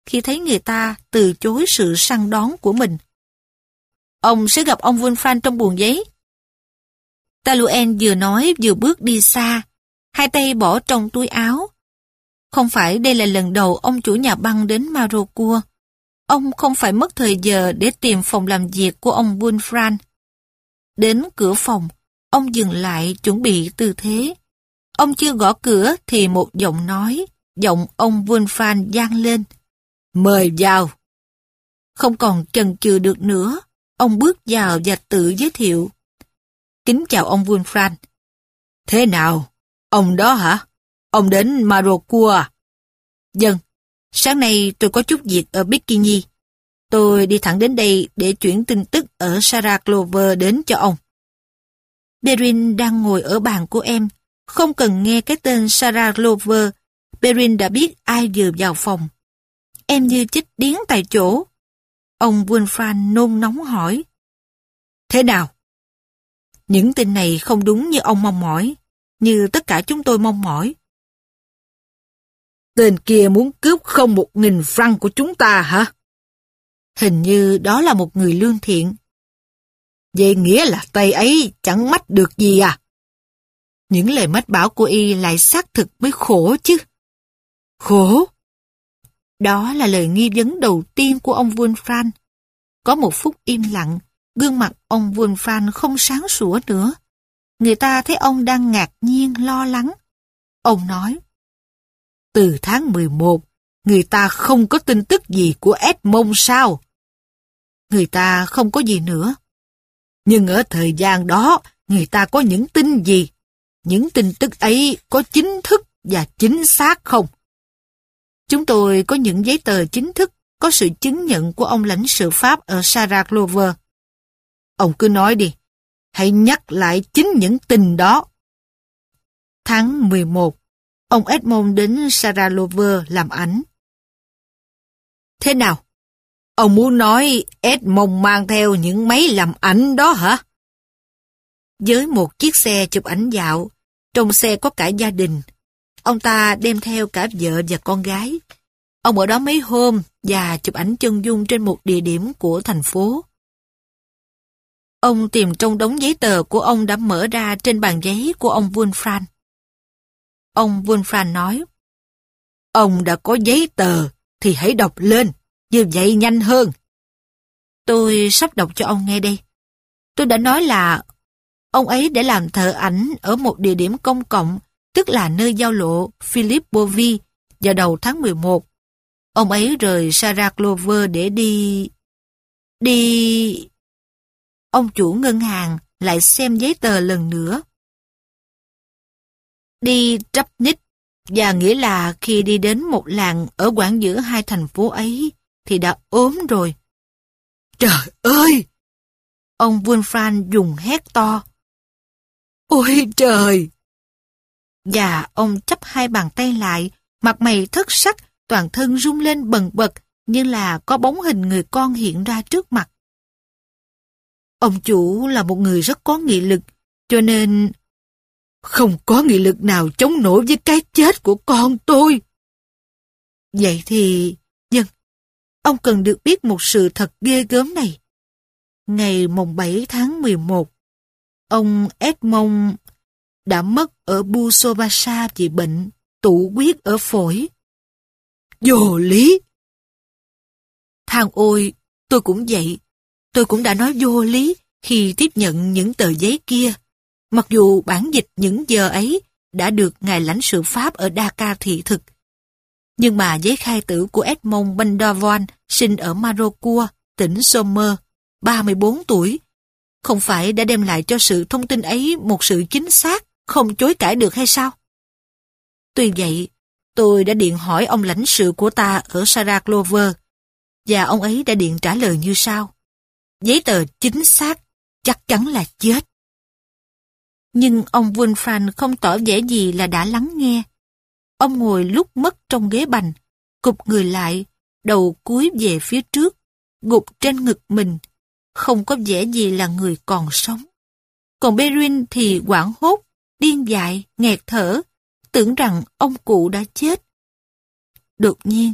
khi thấy người ta từ chối sự săn đón của mình. Ông sẽ gặp ông Wolfram trong buồng giấy. Taluen vừa nói vừa bước đi xa, hai tay bỏ trong túi áo. Không phải đây là lần đầu ông chủ nhà băng đến Marocua. Ông không phải mất thời giờ để tìm phòng làm việc của ông Wolfram. Đến cửa phòng, ông dừng lại chuẩn bị tư thế. Ông chưa gõ cửa thì một giọng nói, giọng ông Wolfram vang lên. Mời vào. Không còn chần chừ được nữa, ông bước vào và tự giới thiệu. Kính chào ông Wolfram. Thế nào? Ông đó hả? Ông đến Marocua à? Vâng, sáng nay tôi có chút việc ở Bikini. Tôi đi thẳng đến đây để chuyển tin tức ở Sarah Clover đến cho ông. Perrin đang ngồi ở bàn của em. Không cần nghe cái tên Sarah Clover, Perrin đã biết ai vừa vào phòng. Em như chích điếng tại chỗ. Ông Wolfram nôn nóng hỏi. Thế nào? Những tin này không đúng như ông mong mỏi, như tất cả chúng tôi mong mỏi. Tên kia muốn cướp không một nghìn franc của chúng ta hả? Hình như đó là một người lương thiện. Vậy nghĩa là tay ấy chẳng mách được gì à? Những lời mách bảo của y lại xác thực mới khổ chứ. Khổ? Đó là lời nghi vấn đầu tiên của ông Wolfram. Có một phút im lặng, gương mặt ông Wolfram không sáng sủa nữa. Người ta thấy ông đang ngạc nhiên, lo lắng. Ông nói, từ tháng mười một, người ta không có tin tức gì của Edmond sao? Người ta không có gì nữa. Nhưng ở thời gian đó, người ta có những tin gì? Những tin tức ấy có chính thức và chính xác không? Chúng tôi có những giấy tờ chính thức, có sự chứng nhận của ông lãnh sự Pháp ở Sarah Clover. Ông cứ nói đi, hãy nhắc lại chính những tin đó. Tháng mười một, ông Edmond đến Sarah Clover làm ảnh. Thế nào? Ông muốn nói Edmond mang theo những máy làm ảnh đó hả? Với một chiếc xe chụp ảnh dạo, trong xe có cả gia đình. Ông ta đem theo cả vợ và con gái. Ông ở đó mấy hôm và chụp ảnh chân dung trên một địa điểm của thành phố. Ông tìm trong đống giấy tờ của ông đã mở ra trên bàn giấy của ông Wolfram. Ông Wolfram nói, ông đã có giấy tờ thì hãy đọc lên, như vậy nhanh hơn. Tôi sắp đọc cho ông nghe đây. Tôi đã nói là ông ấy để làm thợ ảnh ở một địa điểm công cộng, tức là nơi giao lộ Philippe Bovy vào đầu tháng mười một. Ông ấy rời Sarah Clover để đi... Đi... Ông chủ ngân hàng lại xem giấy tờ lần nữa. Đi Trapnik, và nghĩa là khi đi đến một làng ở quãng giữa hai thành phố ấy, thì đã ốm rồi. Trời ơi! Ông Wolfram dùng hét to. Ôi trời! Và ông chắp hai bàn tay lại, mặt mày thất sắc, toàn thân rung lên bần bật, như là có bóng hình người con hiện ra trước mặt. Ông chủ là một người rất có nghị lực, cho nên không có nghị lực nào chống nổi với cái chết của con tôi. Vậy thì, dân, ông cần được biết một sự thật ghê gớm này. Ngày mùng bảy tháng mười một, ông Edmond đã mất ở Busobasa vì bệnh tụ huyết ở phổi. Vô lý! Thằng ôi, tôi cũng vậy. Tôi cũng đã nói vô lý khi tiếp nhận những tờ giấy kia, mặc dù bản dịch những giờ ấy đã được ngài lãnh sự Pháp ở Dakar thị thực. Nhưng mà giấy khai tử của Edmond Bandavon sinh ở Marocua, tỉnh Somme, ba mươi bốn tuổi, không phải đã đem lại cho sự thông tin ấy một sự chính xác, không chối cãi được hay sao? Tuy vậy, tôi đã điện hỏi ông lãnh sự của ta ở Sarah Clover, và ông ấy đã điện trả lời như sau. Giấy tờ chính xác, chắc chắn là chết. Nhưng ông Wolfram không tỏ vẻ gì là đã lắng nghe. Ông ngồi lúc mất trong ghế bành, cụp người lại, đầu cúi về phía trước, gục trên ngực mình, không có vẻ gì là người còn sống. Còn Perrin thì hoảng hốt, điên dại, nghẹt thở, tưởng rằng ông cụ đã chết. Đột nhiên,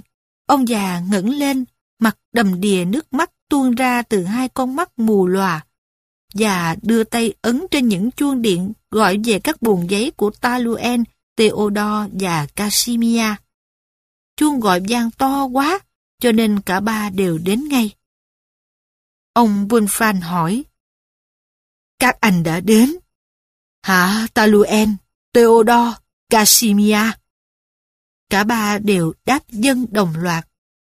Ông già ngẩng lên, mặt đầm đìa nước mắt tuôn ra từ hai con mắt mù lòa, và đưa tay ấn trên những chuông điện gọi về các buồng giấy của Taluen, Theodore và Casimir. Chuông gọi vang to quá, cho nên cả ba đều đến ngay. Ông Wulfran hỏi, các anh đã đến? Hả, Taluen, Theodore, Casimir? Cả ba đều đáp vâng đồng loạt.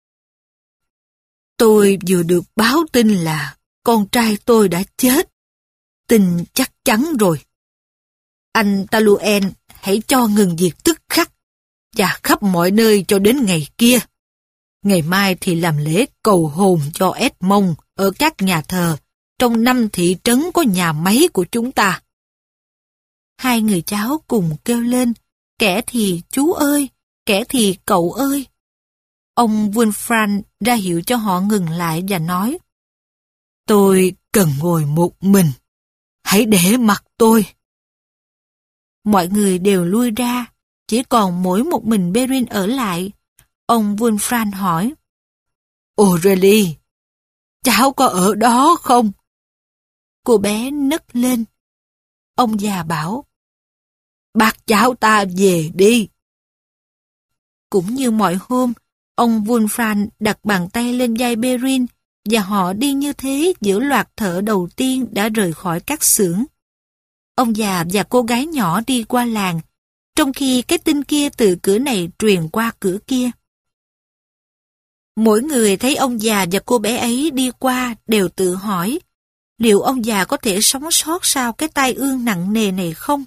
Tôi vừa được báo tin là con trai tôi đã chết. Tin chắc chắn rồi. Anh Taluen hãy cho ngừng việc tức khắc và khắp mọi nơi cho đến ngày kia. Ngày mai thì làm lễ cầu hồn cho Edmond ở các nhà thờ trong năm thị trấn có nhà máy của chúng ta. Hai người cháu cùng kêu lên, kẻ thì chú ơi, kẻ thì cậu ơi. Ông Wulfran ra hiệu cho họ ngừng lại và nói, tôi cần ngồi một mình, hãy để mặc tôi. Mọi người đều lui ra, chỉ còn mỗi một mình Perrin ở lại. Ông Wulfran hỏi, Aurélie, cháu có ở đó không? Cô bé nấc lên. Ông già bảo, bắt cháu ta về đi. Cũng như mọi hôm, ông Wulfran đặt bàn tay lên vai Perrin và họ đi như thế giữa loạt thợ đầu tiên đã rời khỏi các xưởng. Ông già và cô gái nhỏ đi qua làng, trong khi cái tin kia từ cửa này truyền qua cửa kia. Mỗi người thấy ông già và cô bé ấy đi qua đều tự hỏi, liệu ông già có thể sống sót sau cái tai ương nặng nề này không?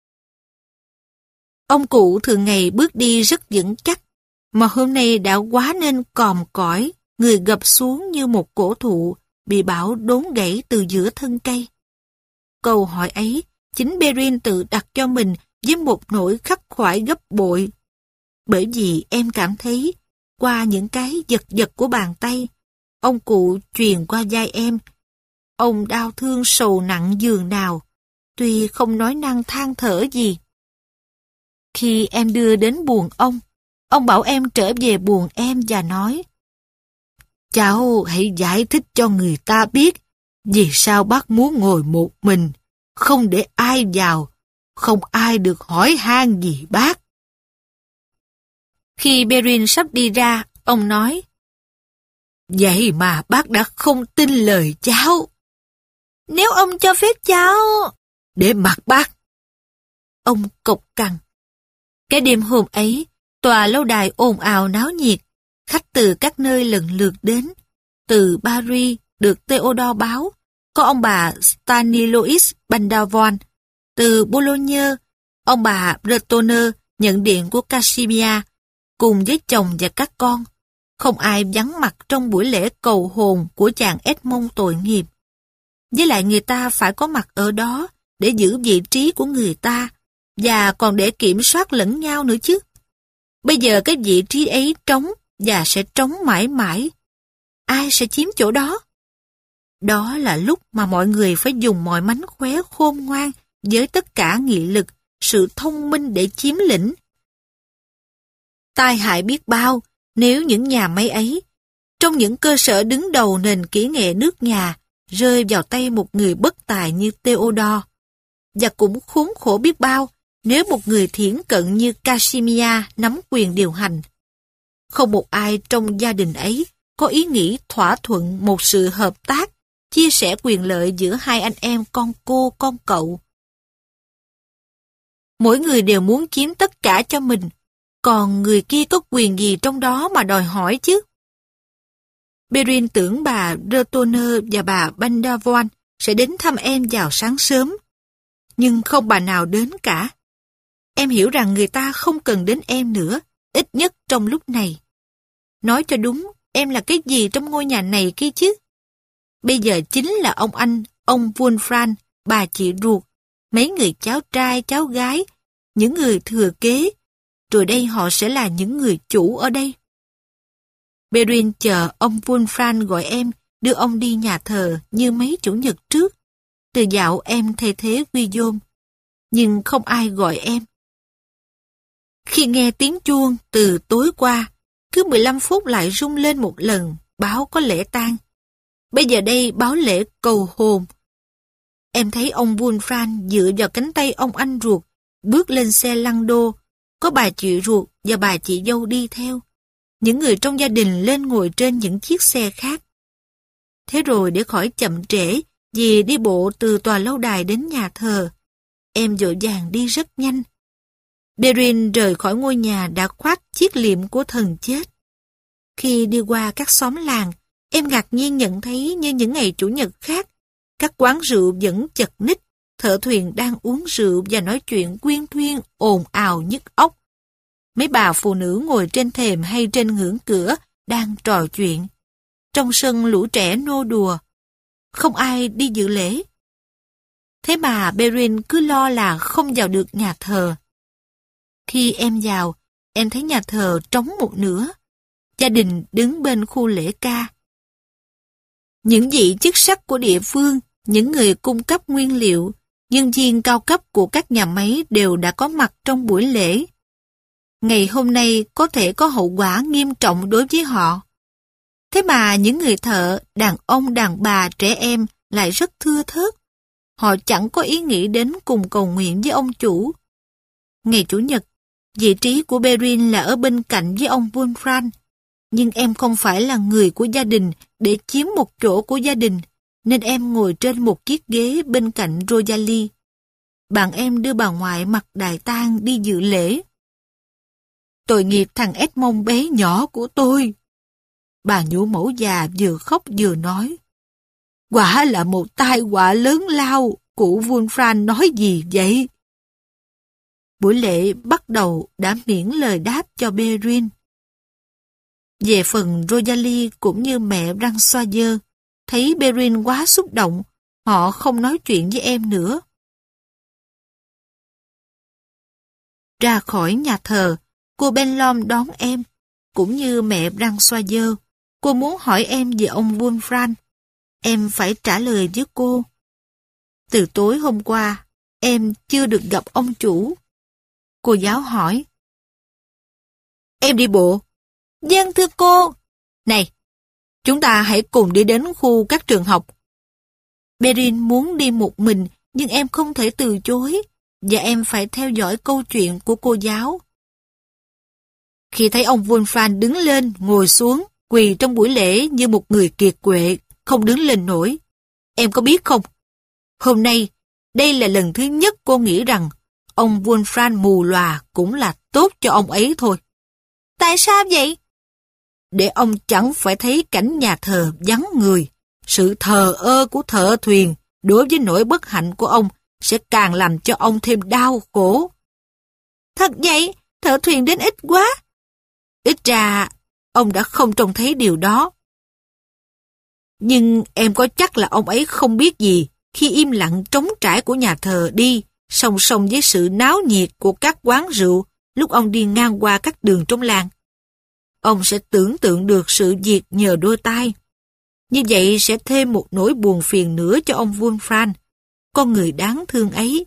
Ông cụ thường ngày bước đi rất vững chắc, mà hôm nay đã quá nên còm cõi, người gập xuống như một cổ thụ bị bão đốn gãy từ giữa thân cây. Câu hỏi ấy, chính Perrin tự đặt cho mình với một nỗi khắc khoải gấp bội. Bởi vì em cảm thấy, qua những cái giật giật của bàn tay, ông cụ truyền qua vai em, ông đau thương sầu nặng giường nào, tuy không nói năng than thở gì. Khi em đưa đến buồng ông, ông bảo em trở về buồng em và nói, cháu hãy giải thích cho người ta biết vì sao bác muốn ngồi một mình, không để ai vào, không ai được hỏi han gì bác. Khi Perrin sắp đi ra, ông nói, vậy mà bác đã không tin lời cháu. Nếu ông cho phép cháu... Để mặc bác. Ông cộc cằn. Cái đêm hôm ấy, tòa lâu đài ồn ào náo nhiệt, khách từ các nơi lần lượt đến. Từ Paris được Theodore báo, có ông bà Stanilois Bandavon. Từ Boulogne, ông bà Bretonner nhận điện của Casimir, cùng với chồng và các con. Không ai vắng mặt trong buổi lễ cầu hồn của chàng Edmond tội nghiệp. Với lại người ta phải có mặt ở đó để giữ vị trí của người ta, và còn để kiểm soát lẫn nhau nữa chứ. Bây giờ cái vị trí ấy trống và sẽ trống mãi mãi. Ai sẽ chiếm chỗ đó? Đó là lúc mà mọi người phải dùng mọi mánh khóe khôn ngoan với tất cả nghị lực, sự thông minh để chiếm lĩnh. Tai hại biết bao nếu những nhà máy ấy, trong những cơ sở đứng đầu nền kỹ nghệ nước nhà, rơi vào tay một người bất tài như Theodore. Và cũng khốn khổ biết bao nếu một người thiển cận như Casimir nắm quyền điều hành. Không một ai trong gia đình ấy có ý nghĩ thỏa thuận một sự hợp tác, chia sẻ quyền lợi giữa hai anh em con cô con cậu. Mỗi người đều muốn chiếm tất cả cho mình, còn người kia có quyền gì trong đó mà đòi hỏi chứ? Perrin tưởng bà Bretonner và bà Bandavon sẽ đến thăm em vào sáng sớm, nhưng không bà nào đến cả. Em hiểu rằng người ta không cần đến em nữa, ít nhất trong lúc này. Nói cho đúng, em là cái gì trong ngôi nhà này kia chứ? Bây giờ chính là ông anh, ông Wulfran, bà chị ruột, mấy người cháu trai, cháu gái, những người thừa kế, rồi đây họ sẽ là những người chủ ở đây. Perrin chờ ông Wulfran gọi em, đưa ông đi nhà thờ như mấy chủ nhật trước. Từ dạo em thay thế Guillaume, nhưng không ai gọi em. Khi nghe tiếng chuông từ tối qua, cứ mười lăm phút lại rung lên một lần, báo có lễ tang. Bây giờ đây báo lễ cầu hồn. Em thấy ông Wolfram dựa vào cánh tay ông anh ruột, bước lên xe lăn đô, có bà chị ruột và bà chị dâu đi theo. Những người trong gia đình lên ngồi trên những chiếc xe khác. Thế rồi để khỏi chậm trễ, vì đi bộ từ tòa lâu đài đến nhà thờ, em vội vàng đi rất nhanh. Perrin rời khỏi ngôi nhà đã khoác chiếc liệm của thần chết. Khi đi qua các xóm làng, em ngạc nhiên nhận thấy như những ngày Chủ nhật khác, các quán rượu vẫn chật ních, thợ thuyền đang uống rượu và nói chuyện quyên thuyên ồn ào nhức óc. Mấy bà phụ nữ ngồi trên thềm hay trên ngưỡng cửa đang trò chuyện. Trong sân lũ trẻ nô đùa. Không ai đi dự lễ. Thế mà Perrin cứ lo là không vào được nhà thờ. Khi em vào, em thấy nhà thờ trống một nửa. Gia đình đứng bên khu lễ ca. Những vị chức sắc của địa phương, những người cung cấp nguyên liệu, nhân viên cao cấp của các nhà máy đều đã có mặt trong buổi lễ. Ngày hôm nay có thể có hậu quả nghiêm trọng đối với họ. Thế mà những người thợ, đàn ông, đàn bà, trẻ em lại rất thưa thớt. Họ chẳng có ý nghĩ đến cùng cầu nguyện với ông chủ. Ngày Chủ nhật, vị trí của Perrin là ở bên cạnh với ông Wolfram. Nhưng em không phải là người của gia đình để chiếm một chỗ của gia đình, nên em ngồi trên một chiếc ghế bên cạnh Rosalie. Bạn em đưa bà ngoại mặc đài tang đi dự lễ. Tội nghiệp thằng Edmond bé nhỏ của tôi. Bà nhũ mẫu già vừa khóc vừa nói. Quả là một tai họa lớn lao, cụ Wolfram nói gì vậy? Buổi lễ bắt đầu đã miễn lời đáp cho Perrin. Về phần Rosalie cũng như mẹ Françoise, thấy Perrin quá xúc động, họ không nói chuyện với em nữa. Ra khỏi nhà thờ, cô Benlom đón em, cũng như mẹ Françoise. Cô muốn hỏi em về ông Wolfram. Em phải trả lời với cô. Từ tối hôm qua, em chưa được gặp ông chủ. Cô giáo hỏi. Em đi bộ. Vâng thưa cô. Này, chúng ta hãy cùng đi đến khu các trường học. Perrin muốn đi một mình, nhưng em không thể từ chối, và em phải theo dõi câu chuyện của cô giáo. Khi thấy ông Wolfram đứng lên, ngồi xuống, quỳ trong buổi lễ như một người kiệt quệ, không đứng lên nổi. Em có biết không? Hôm nay, đây là lần thứ nhất cô nghĩ rằng ông Wolfram mù lòa cũng là tốt cho ông ấy thôi. Tại sao vậy? Để ông chẳng phải thấy cảnh nhà thờ vắng người. Sự thờ ơ của thợ thuyền đối với nỗi bất hạnh của ông sẽ càng làm cho ông thêm đau khổ. Thật vậy, thợ thuyền đến ít quá. Ít ra, ông đã không trông thấy điều đó. Nhưng em có chắc là ông ấy không biết gì khi im lặng trống trải của nhà thờ đi, song song với sự náo nhiệt của các quán rượu lúc ông đi ngang qua các đường trong làng. Ông sẽ tưởng tượng được sự việc nhờ đôi tai. Như vậy sẽ thêm một nỗi buồn phiền nữa cho ông Wolfram, con người đáng thương ấy.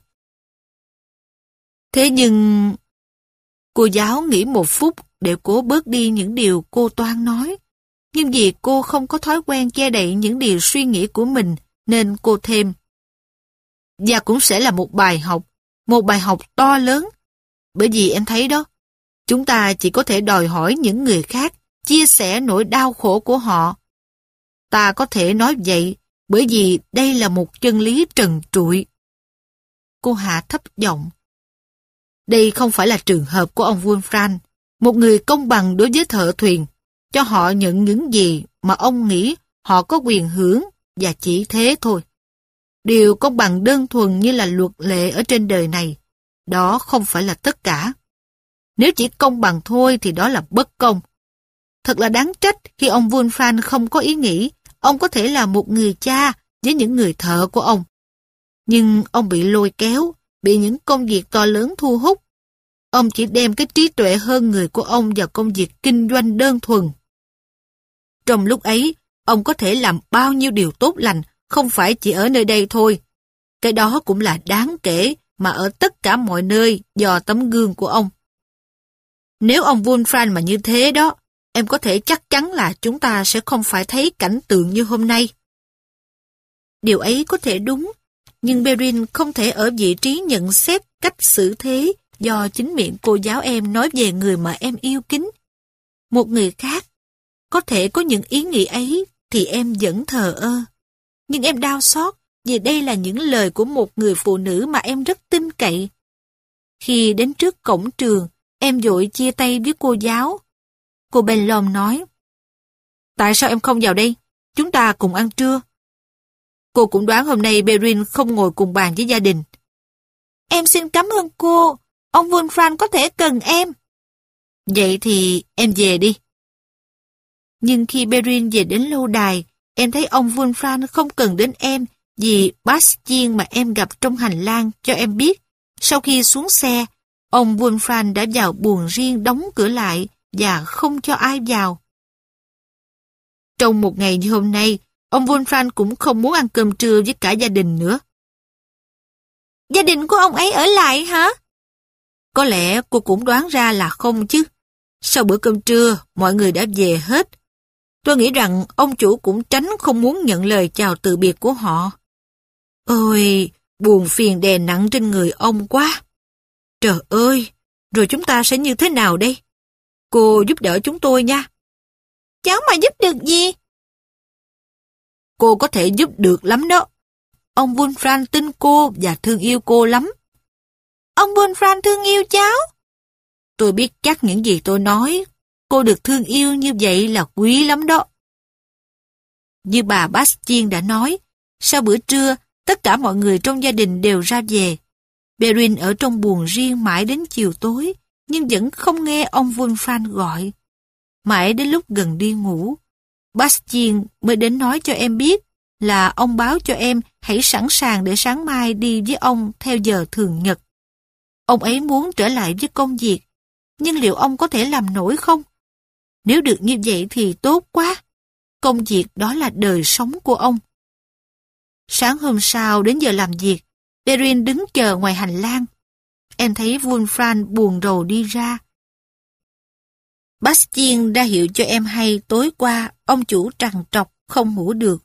Thế nhưng... Cô giáo nghĩ một phút để cố bớt đi những điều cô toan nói. Nhưng vì cô không có thói quen che đậy những điều suy nghĩ của mình, nên cô thêm. Và cũng sẽ là một bài học, một bài học to lớn. Bởi vì em thấy đó, chúng ta chỉ có thể đòi hỏi những người khác chia sẻ nỗi đau khổ của họ. Ta có thể nói vậy bởi vì đây là một chân lý trần trụi. Cô hạ thấp giọng. Đây không phải là trường hợp của ông Wolfram, một người công bằng đối với thợ thuyền, cho họ nhận những gì mà ông nghĩ họ có quyền hưởng và chỉ thế thôi. Điều công bằng đơn thuần như là luật lệ ở trên đời này, đó không phải là tất cả. Nếu chỉ công bằng thôi thì đó là bất công. Thật là đáng trách khi ông Wolfram không có ý nghĩ ông có thể là một người cha với những người thợ của ông. Nhưng ông bị lôi kéo, bị những công việc to lớn thu hút. Ông chỉ đem cái trí tuệ hơn người của ông vào công việc kinh doanh đơn thuần. Trong lúc ấy, ông có thể làm bao nhiêu điều tốt lành, không phải chỉ ở nơi đây thôi. Cái đó cũng là đáng kể mà ở tất cả mọi nơi do tấm gương của ông. Nếu ông Wolfram mà như thế đó, em có thể chắc chắn là chúng ta sẽ không phải thấy cảnh tượng như hôm nay. Điều ấy có thể đúng, nhưng Perrin không thể ở vị trí nhận xét cách xử thế do chính miệng cô giáo em nói về người mà em yêu kính. Một người khác có thể có những ý nghĩ ấy thì em vẫn thờ ơ. Nhưng em đau xót vì đây là những lời của một người phụ nữ mà em rất tin cậy. Khi đến trước cổng trường, em vội chia tay với cô giáo. Cô Benlom nói, tại sao em không vào đây? Chúng ta cùng ăn trưa. Cô cũng đoán hôm nay Perrin không ngồi cùng bàn với gia đình. Em xin cảm ơn cô, ông Wolfram có thể cần em. Vậy thì em về đi. Nhưng khi Perrin về đến lâu đài, em thấy ông Wolfram không cần đến em vì Bastien mà em gặp trong hành lang cho em biết. Sau khi xuống xe, ông Wolfram đã vào buồng riêng đóng cửa lại và không cho ai vào. Trong một ngày như hôm nay, ông Wolfram cũng không muốn ăn cơm trưa với cả gia đình nữa. Gia đình của ông ấy ở lại hả? Có lẽ cô cũng đoán ra là không chứ. Sau bữa cơm trưa, mọi người đã về hết. Tôi nghĩ rằng ông chủ cũng tránh không muốn nhận lời chào từ biệt của họ. Ôi, buồn phiền đè nặng trên người ông quá. Trời ơi, rồi chúng ta sẽ như thế nào đây? Cô giúp đỡ chúng tôi nha. Cháu mà giúp được gì? Cô có thể giúp được lắm đó. Ông Wolfram tin cô và thương yêu cô lắm. Ông Wolfram thương yêu cháu? Tôi biết chắc những gì tôi nói. Cô được thương yêu như vậy là quý lắm đó. Như bà Bastien đã nói, sau bữa trưa, tất cả mọi người trong gia đình đều ra về. Perrin ở trong buồng riêng mãi đến chiều tối, nhưng vẫn không nghe ông Wolfram gọi. Mãi đến lúc gần đi ngủ, Bastien mới đến nói cho em biết là ông báo cho em hãy sẵn sàng để sáng mai đi với ông theo giờ thường nhật. Ông ấy muốn trở lại với công việc, nhưng liệu ông có thể làm nổi không? Nếu được như vậy thì tốt quá. Công việc đó là đời sống của ông. Sáng hôm sau đến giờ làm việc, Perrin đứng chờ ngoài hành lang. Em thấy Wolfram buồn rầu đi ra. Bastien đã hiệu cho em hay tối qua ông chủ trằn trọc không ngủ được.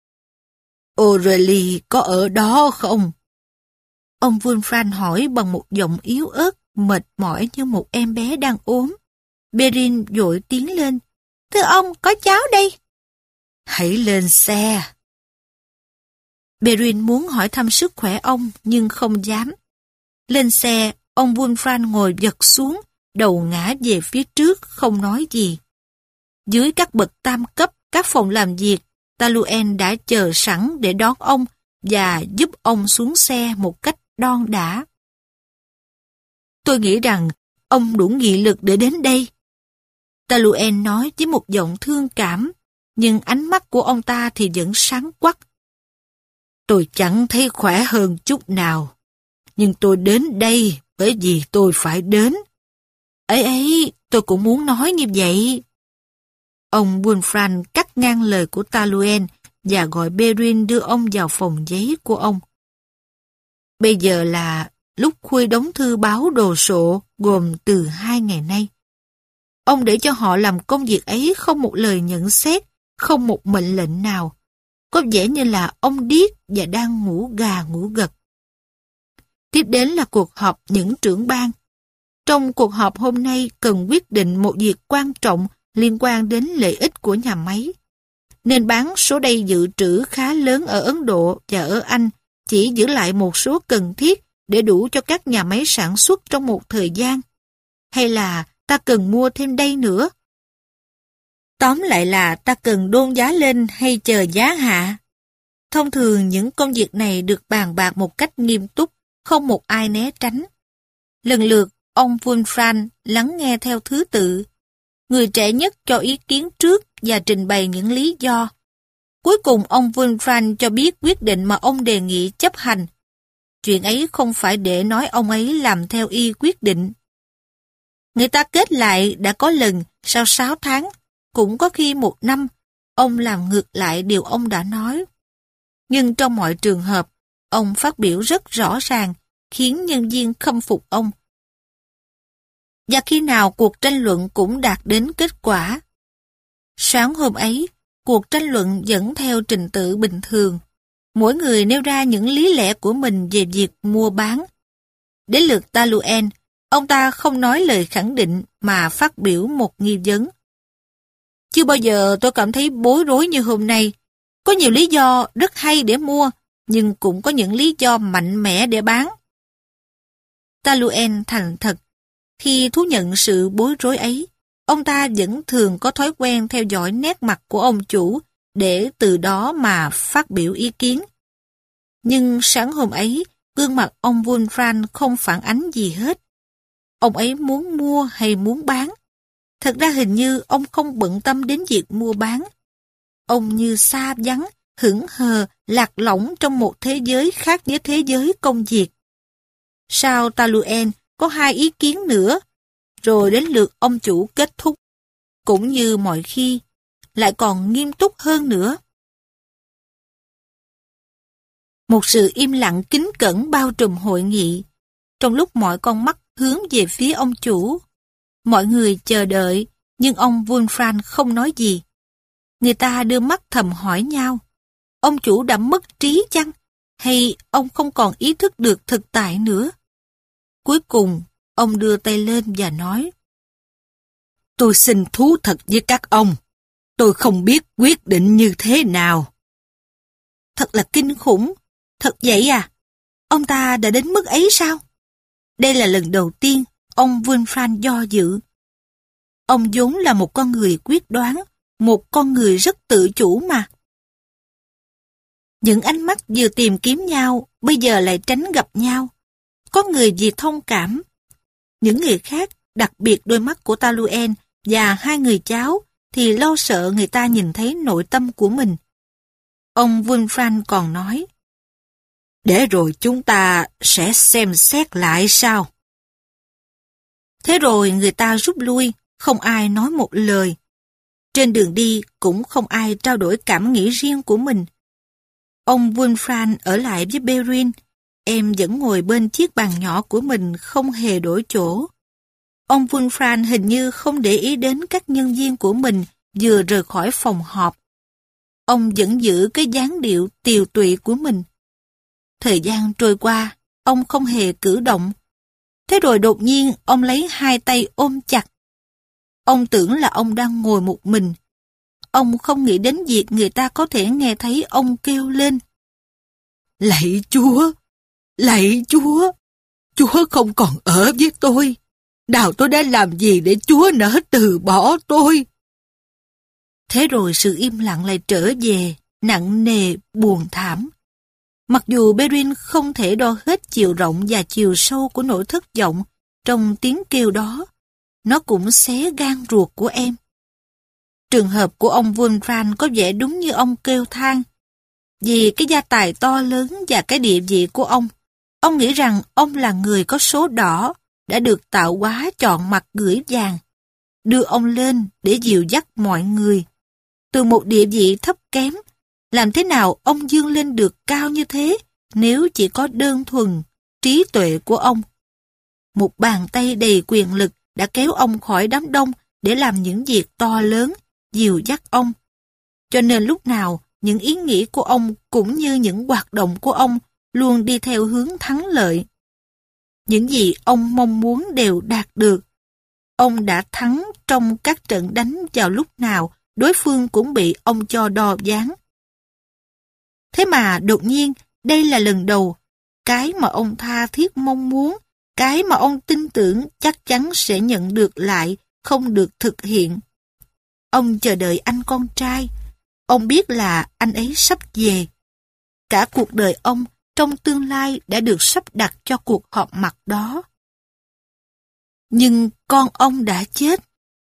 Aurélie có ở đó không? Ông Wolfram hỏi bằng một giọng yếu ớt, mệt mỏi như một em bé đang ốm. Perrin vội tiến lên. Thưa ông, có cháu đây. Hãy lên xe. Perrin muốn hỏi thăm sức khỏe ông nhưng không dám. Lên xe, ông Wolfram ngồi giật xuống, đầu ngã về phía trước, không nói gì. Dưới các bậc tam cấp, các phòng làm việc, Taluen đã chờ sẵn để đón ông và giúp ông xuống xe một cách đon đả. Tôi nghĩ rằng ông đủ nghị lực để đến đây. Taluen nói với một giọng thương cảm, nhưng ánh mắt của ông ta thì vẫn sáng quắc. Tôi chẳng thấy khỏe hơn chút nào, nhưng tôi đến đây bởi vì tôi phải đến. Ấy ấy, tôi cũng muốn nói như vậy. Ông Wolfram cắt ngang lời của Taluen và gọi Perrin đưa ông vào phòng giấy của ông. Bây giờ là lúc khuya đóng thư báo đồ sộ gồm từ hai ngày nay. Ông để cho họ làm công việc ấy không một lời nhận xét, không một mệnh lệnh nào. Có vẻ như là ông điếc và đang ngủ gà ngủ gật. Tiếp đến là cuộc họp những trưởng ban. Trong cuộc họp hôm nay cần quyết định một việc quan trọng liên quan đến lợi ích của nhà máy. Nên bán số đầy dự trữ khá lớn ở Ấn Độ và ở Anh, chỉ giữ lại một số cần thiết để đủ cho các nhà máy sản xuất trong một thời gian. Hay là ta cần mua thêm đây nữa? Tóm lại là ta cần đôn giá lên hay chờ giá hạ? Thông thường những công việc này được bàn bạc một cách nghiêm túc, không một ai né tránh. Lần lượt, ông Wolfram lắng nghe theo thứ tự. Người trẻ nhất cho ý kiến trước và trình bày những lý do. Cuối cùng ông Wolfram cho biết quyết định mà ông đề nghị chấp hành. Chuyện ấy không phải để nói ông ấy làm theo y quyết định. Người ta kết lại đã có lần sau sáu tháng, cũng có khi một năm, ông làm ngược lại điều ông đã nói. Nhưng trong mọi trường hợp, ông phát biểu rất rõ ràng, khiến nhân viên khâm phục ông. Và khi nào cuộc tranh luận cũng đạt đến kết quả, Sáng hôm ấy, cuộc tranh luận vẫn theo trình tự bình thường. Mỗi người nêu ra những lý lẽ của mình về việc mua bán. Đến lượt Taluen, ông ta không nói lời khẳng định mà phát biểu một nghi vấn. Chưa bao giờ tôi cảm thấy bối rối như hôm nay. Có nhiều lý do rất hay để mua, nhưng cũng có những lý do mạnh mẽ để bán. Taluen thành thật. Khi thú nhận sự bối rối ấy, ông ta vẫn thường có thói quen theo dõi nét mặt của ông chủ để từ đó mà phát biểu ý kiến. Nhưng sáng hôm ấy, gương mặt ông Wolfram không phản ánh gì hết. Ông ấy muốn mua hay muốn bán? Thật ra hình như ông không bận tâm đến việc mua bán. Ông như xa vắng, hững hờ, lạc lõng trong một thế giới khác với thế giới công việc. Sau Taluen có hai ý kiến nữa, rồi đến lượt ông chủ kết thúc. Cũng như mọi khi, lại còn nghiêm túc hơn nữa. Một sự im lặng kính cẩn bao trùm hội nghị, trong lúc mọi con mắt hướng về phía ông chủ. Mọi người chờ đợi, nhưng ông Wolfram không nói gì. Người ta đưa mắt thầm hỏi nhau, ông chủ đã mất trí chăng? Hay ông không còn ý thức được thực tại nữa? Cuối cùng, ông đưa tay lên và nói, tôi xin thú thật với các ông, tôi không biết quyết định như thế nào. Thật là kinh khủng, thật vậy à? Ông ta đã đến mức ấy sao? Đây là lần đầu tiên ông Wolfram do dự. Ông vốn là một con người quyết đoán, một con người rất tự chủ mà. Những ánh mắt vừa tìm kiếm nhau, bây giờ lại tránh gặp nhau. Có người vì thông cảm. Những người khác, đặc biệt đôi mắt của Taluen và hai người cháu, thì lo sợ người ta nhìn thấy nội tâm của mình. Ông Wolfram còn nói, để rồi chúng ta sẽ xem xét lại sao. Thế rồi người ta rút lui, không ai nói một lời. Trên đường đi cũng không ai trao đổi cảm nghĩ riêng của mình. Ông Wolfram ở lại với Perrin, em vẫn ngồi bên chiếc bàn nhỏ của mình không hề đổi chỗ. Ông Wolfram hình như không để ý đến các nhân viên của mình vừa rời khỏi phòng họp. Ông vẫn giữ cái dáng điệu tiều tụy của mình. Thời gian trôi qua, ông không hề cử động. Thế rồi đột nhiên ông lấy hai tay ôm chặt. Ông tưởng là ông đang ngồi một mình. Ông không nghĩ đến việc người ta có thể nghe thấy ông kêu lên. Lạy Chúa! Lạy Chúa! Chúa không còn ở với tôi. Nào tôi đã làm gì để Chúa nỡ từ bỏ tôi? Thế rồi sự im lặng lại trở về, nặng nề, buồn thảm. Mặc dù Perrin không thể đo hết chiều rộng và chiều sâu của nỗi thất vọng trong tiếng kêu đó, nó cũng xé gan ruột của em. Trường hợp của ông Wolfram có vẻ đúng như ông kêu than. Vì cái gia tài to lớn và cái địa vị của ông, ông nghĩ rằng ông là người có số đỏ, đã được tạo hóa chọn mặt gửi vàng, đưa ông lên để dìu dắt mọi người. Từ một địa vị thấp kém, làm thế nào ông vươn lên được cao như thế nếu chỉ có đơn thuần trí tuệ của ông? Một bàn tay đầy quyền lực đã kéo ông khỏi đám đông để làm những việc to lớn, dìu dắt ông. Cho nên lúc nào, những ý nghĩ của ông cũng như những hoạt động của ông luôn đi theo hướng thắng lợi. Những gì ông mong muốn đều đạt được. Ông đã thắng trong các trận đánh vào lúc nào đối phương cũng bị ông cho đo ván. Thế mà đột nhiên, đây là lần đầu, cái mà ông tha thiết mong muốn, cái mà ông tin tưởng chắc chắn sẽ nhận được lại, không được thực hiện. Ông chờ đợi anh con trai. Ông biết là anh ấy sắp về. Cả cuộc đời ông trong tương lai đã được sắp đặt cho cuộc họp mặt đó. Nhưng con ông đã chết.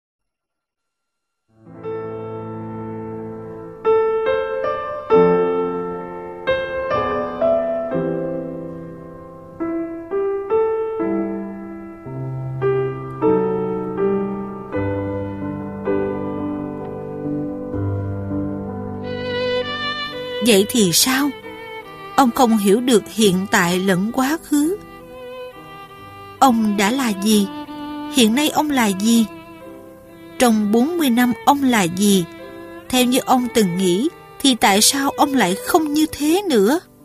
Vậy thì sao? Ông không hiểu được hiện tại lẫn quá khứ. Ông đã là gì? Hiện nay ông là gì? Trong bốn mươi năm ông là gì theo như ông từng nghĩ, thì tại sao ông lại không như thế nữa?